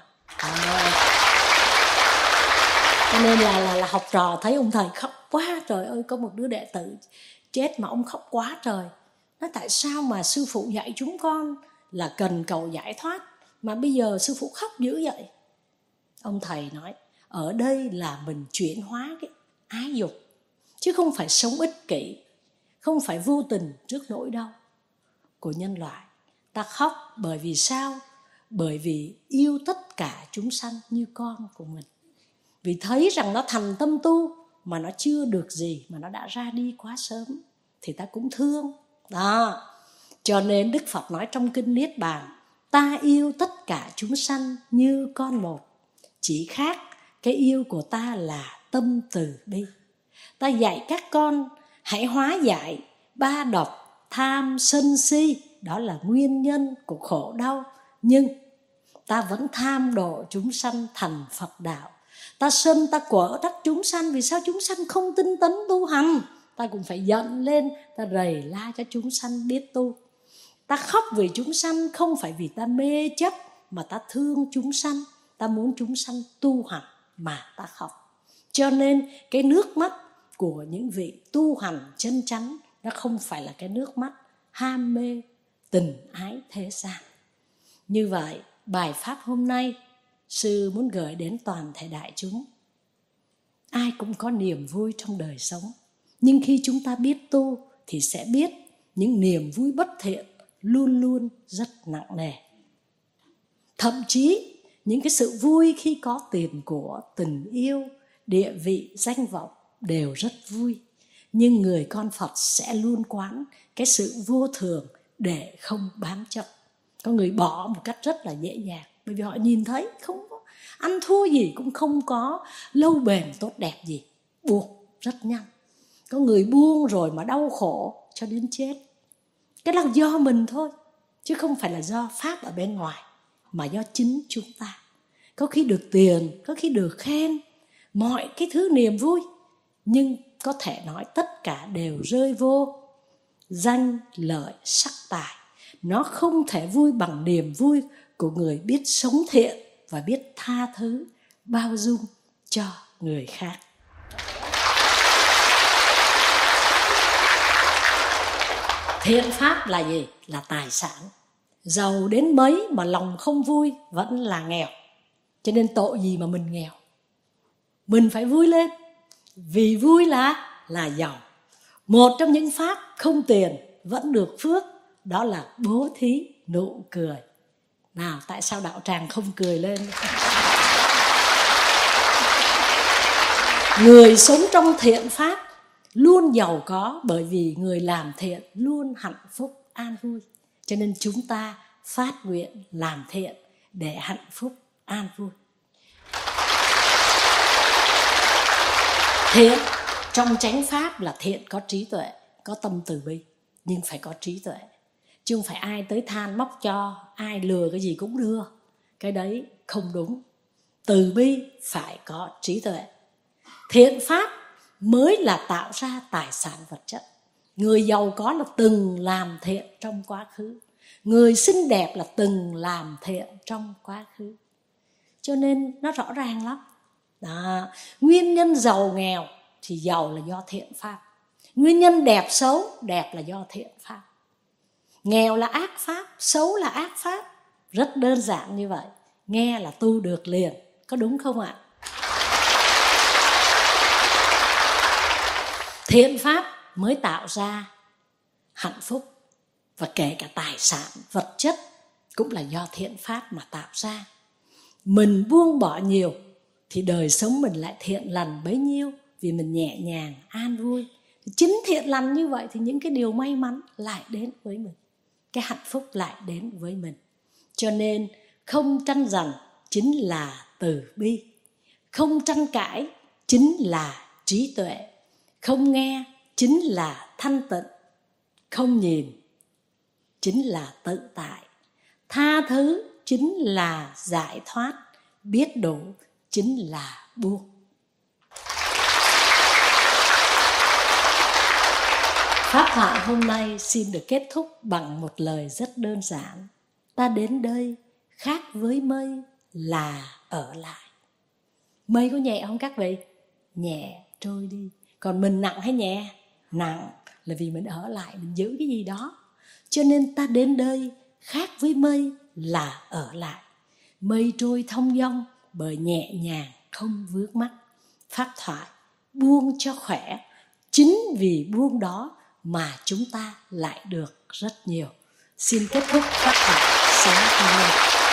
Cho nên là học trò thấy ông thầy khóc quá trời ơi. Có một đứa đệ tử chết mà ông khóc quá trời. Nói tại sao mà sư phụ dạy chúng con là cần cầu giải thoát, mà bây giờ sư phụ khóc dữ vậy? Ông thầy nói ở đây là mình chuyển hóa cái ái dục, chứ không phải sống ích kỷ, không phải vô tình trước nỗi đau của nhân loại. Ta khóc bởi vì sao? Bởi vì yêu tất cả chúng sanh như con của mình. Vì thấy rằng nó thành tâm tu mà nó chưa được gì, mà nó đã ra đi quá sớm, thì ta cũng thương. Đó. Cho nên Đức Phật nói trong Kinh Niết Bàn, ta yêu tất cả chúng sanh như con một. Chỉ khác cái yêu của ta là tâm từ bi. Ta dạy các con hãy hóa giải 3 độc tham sân si, đó là nguyên nhân của khổ đau. Nhưng ta vẫn tham độ chúng sanh thành Phật đạo. Ta sân ta quở trách chúng sanh, vì sao chúng sanh không tinh tấn tu hành? Ta cũng phải giận lên, ta rầy la cho chúng sanh biết tu. Ta khóc vì chúng sanh không phải vì ta mê chấp, mà ta thương chúng sanh, ta muốn chúng sanh tu hành mà ta khóc. Cho nên cái nước mắt của những vị tu hành chân chánh, nó không phải là cái nước mắt ham mê tình ái thế gian. Như vậy, bài pháp hôm nay sư muốn gửi đến toàn thể đại chúng. Ai cũng có niềm vui trong đời sống, nhưng khi chúng ta biết tu thì sẽ biết những niềm vui bất thiện luôn luôn rất nặng nề. Thậm chí những cái sự vui khi có tiền của, tình yêu, địa vị, danh vọng đều rất vui. Nhưng người con Phật sẽ luôn quán cái sự vô thường để không bám chấp. Có người bỏ một cách rất là dễ dàng, bởi vì họ nhìn thấy không có ăn thua gì, cũng không có lâu bền tốt đẹp gì, buông rất nhanh. Có người buông rồi mà đau khổ cho đến chết. Cái là do mình thôi, chứ không phải là do pháp ở bên ngoài, mà do chính chúng ta. Có khi được tiền, có khi được khen, mọi cái thứ niềm vui, nhưng có thể nói tất cả đều rơi vô danh lợi sắc tài. Nó không thể vui bằng niềm vui của người biết sống thiện và biết tha thứ, bao dung cho người khác. Thiện pháp là gì? Là tài sản. Giàu đến mấy mà lòng không vui vẫn là nghèo. Cho nên tội gì mà mình nghèo. Mình phải vui lên, vì vui là giàu. Một trong những pháp không tiền vẫn được phước, đó là bố thí nụ cười. Nào, tại sao đạo tràng không cười lên? Người sống trong thiện pháp luôn giàu có, bởi vì người làm thiện luôn hạnh phúc an vui. Cho nên chúng ta phát nguyện làm thiện để hạnh phúc an vui. Thiện trong chánh pháp là thiện có trí tuệ, có tâm từ bi, nhưng phải có trí tuệ. Chứ không phải ai tới than móc cho, ai lừa cái gì cũng đưa. Cái đấy không đúng. Từ bi phải có trí tuệ. Thiện pháp mới là tạo ra tài sản vật chất. Người giàu có là từng làm thiện trong quá khứ. Người xinh đẹp là từng làm thiện trong quá khứ. Cho nên nó rõ ràng lắm. Đó. Nguyên nhân giàu nghèo thì giàu là do thiện pháp. Nguyên nhân đẹp xấu, đẹp là do thiện pháp. Nghèo là ác pháp, xấu là ác pháp. Rất đơn giản như vậy. Nghe là tu được liền. Có đúng không ạ? Thiện pháp mới tạo ra hạnh phúc. Và kể cả tài sản, vật chất cũng là do thiện pháp mà tạo ra. Mình buông bỏ nhiều thì đời sống mình lại thiện lành bấy nhiêu, vì mình nhẹ nhàng, an vui. Chính thiện lành như vậy thì những cái điều may mắn lại đến với mình, cái hạnh phúc lại đến với mình. Cho nên không tranh giành chính là từ bi, không tranh cãi chính là trí tuệ, không nghe chính là thanh tịnh, không nhìn chính là tự tại, tha thứ chính là giải thoát, biết đủ chính là buông. Pháp thoại hôm nay xin được kết thúc bằng một lời rất đơn giản. Ta đến đây khác với mây là ở lại. Mây có nhẹ không các vị? Nhẹ trôi đi. Còn mình nặng hay nhẹ? Nặng, là vì mình ở lại, mình giữ cái gì đó. Cho nên ta đến đây khác với mây là ở lại. Mây trôi thong dong bởi nhẹ nhàng không vướng mắc. Pháp thoại buông cho khỏe. Chính vì buông đó mà chúng ta lại được rất nhiều. Xin kết thúc pháp thoại sáng hôm nay.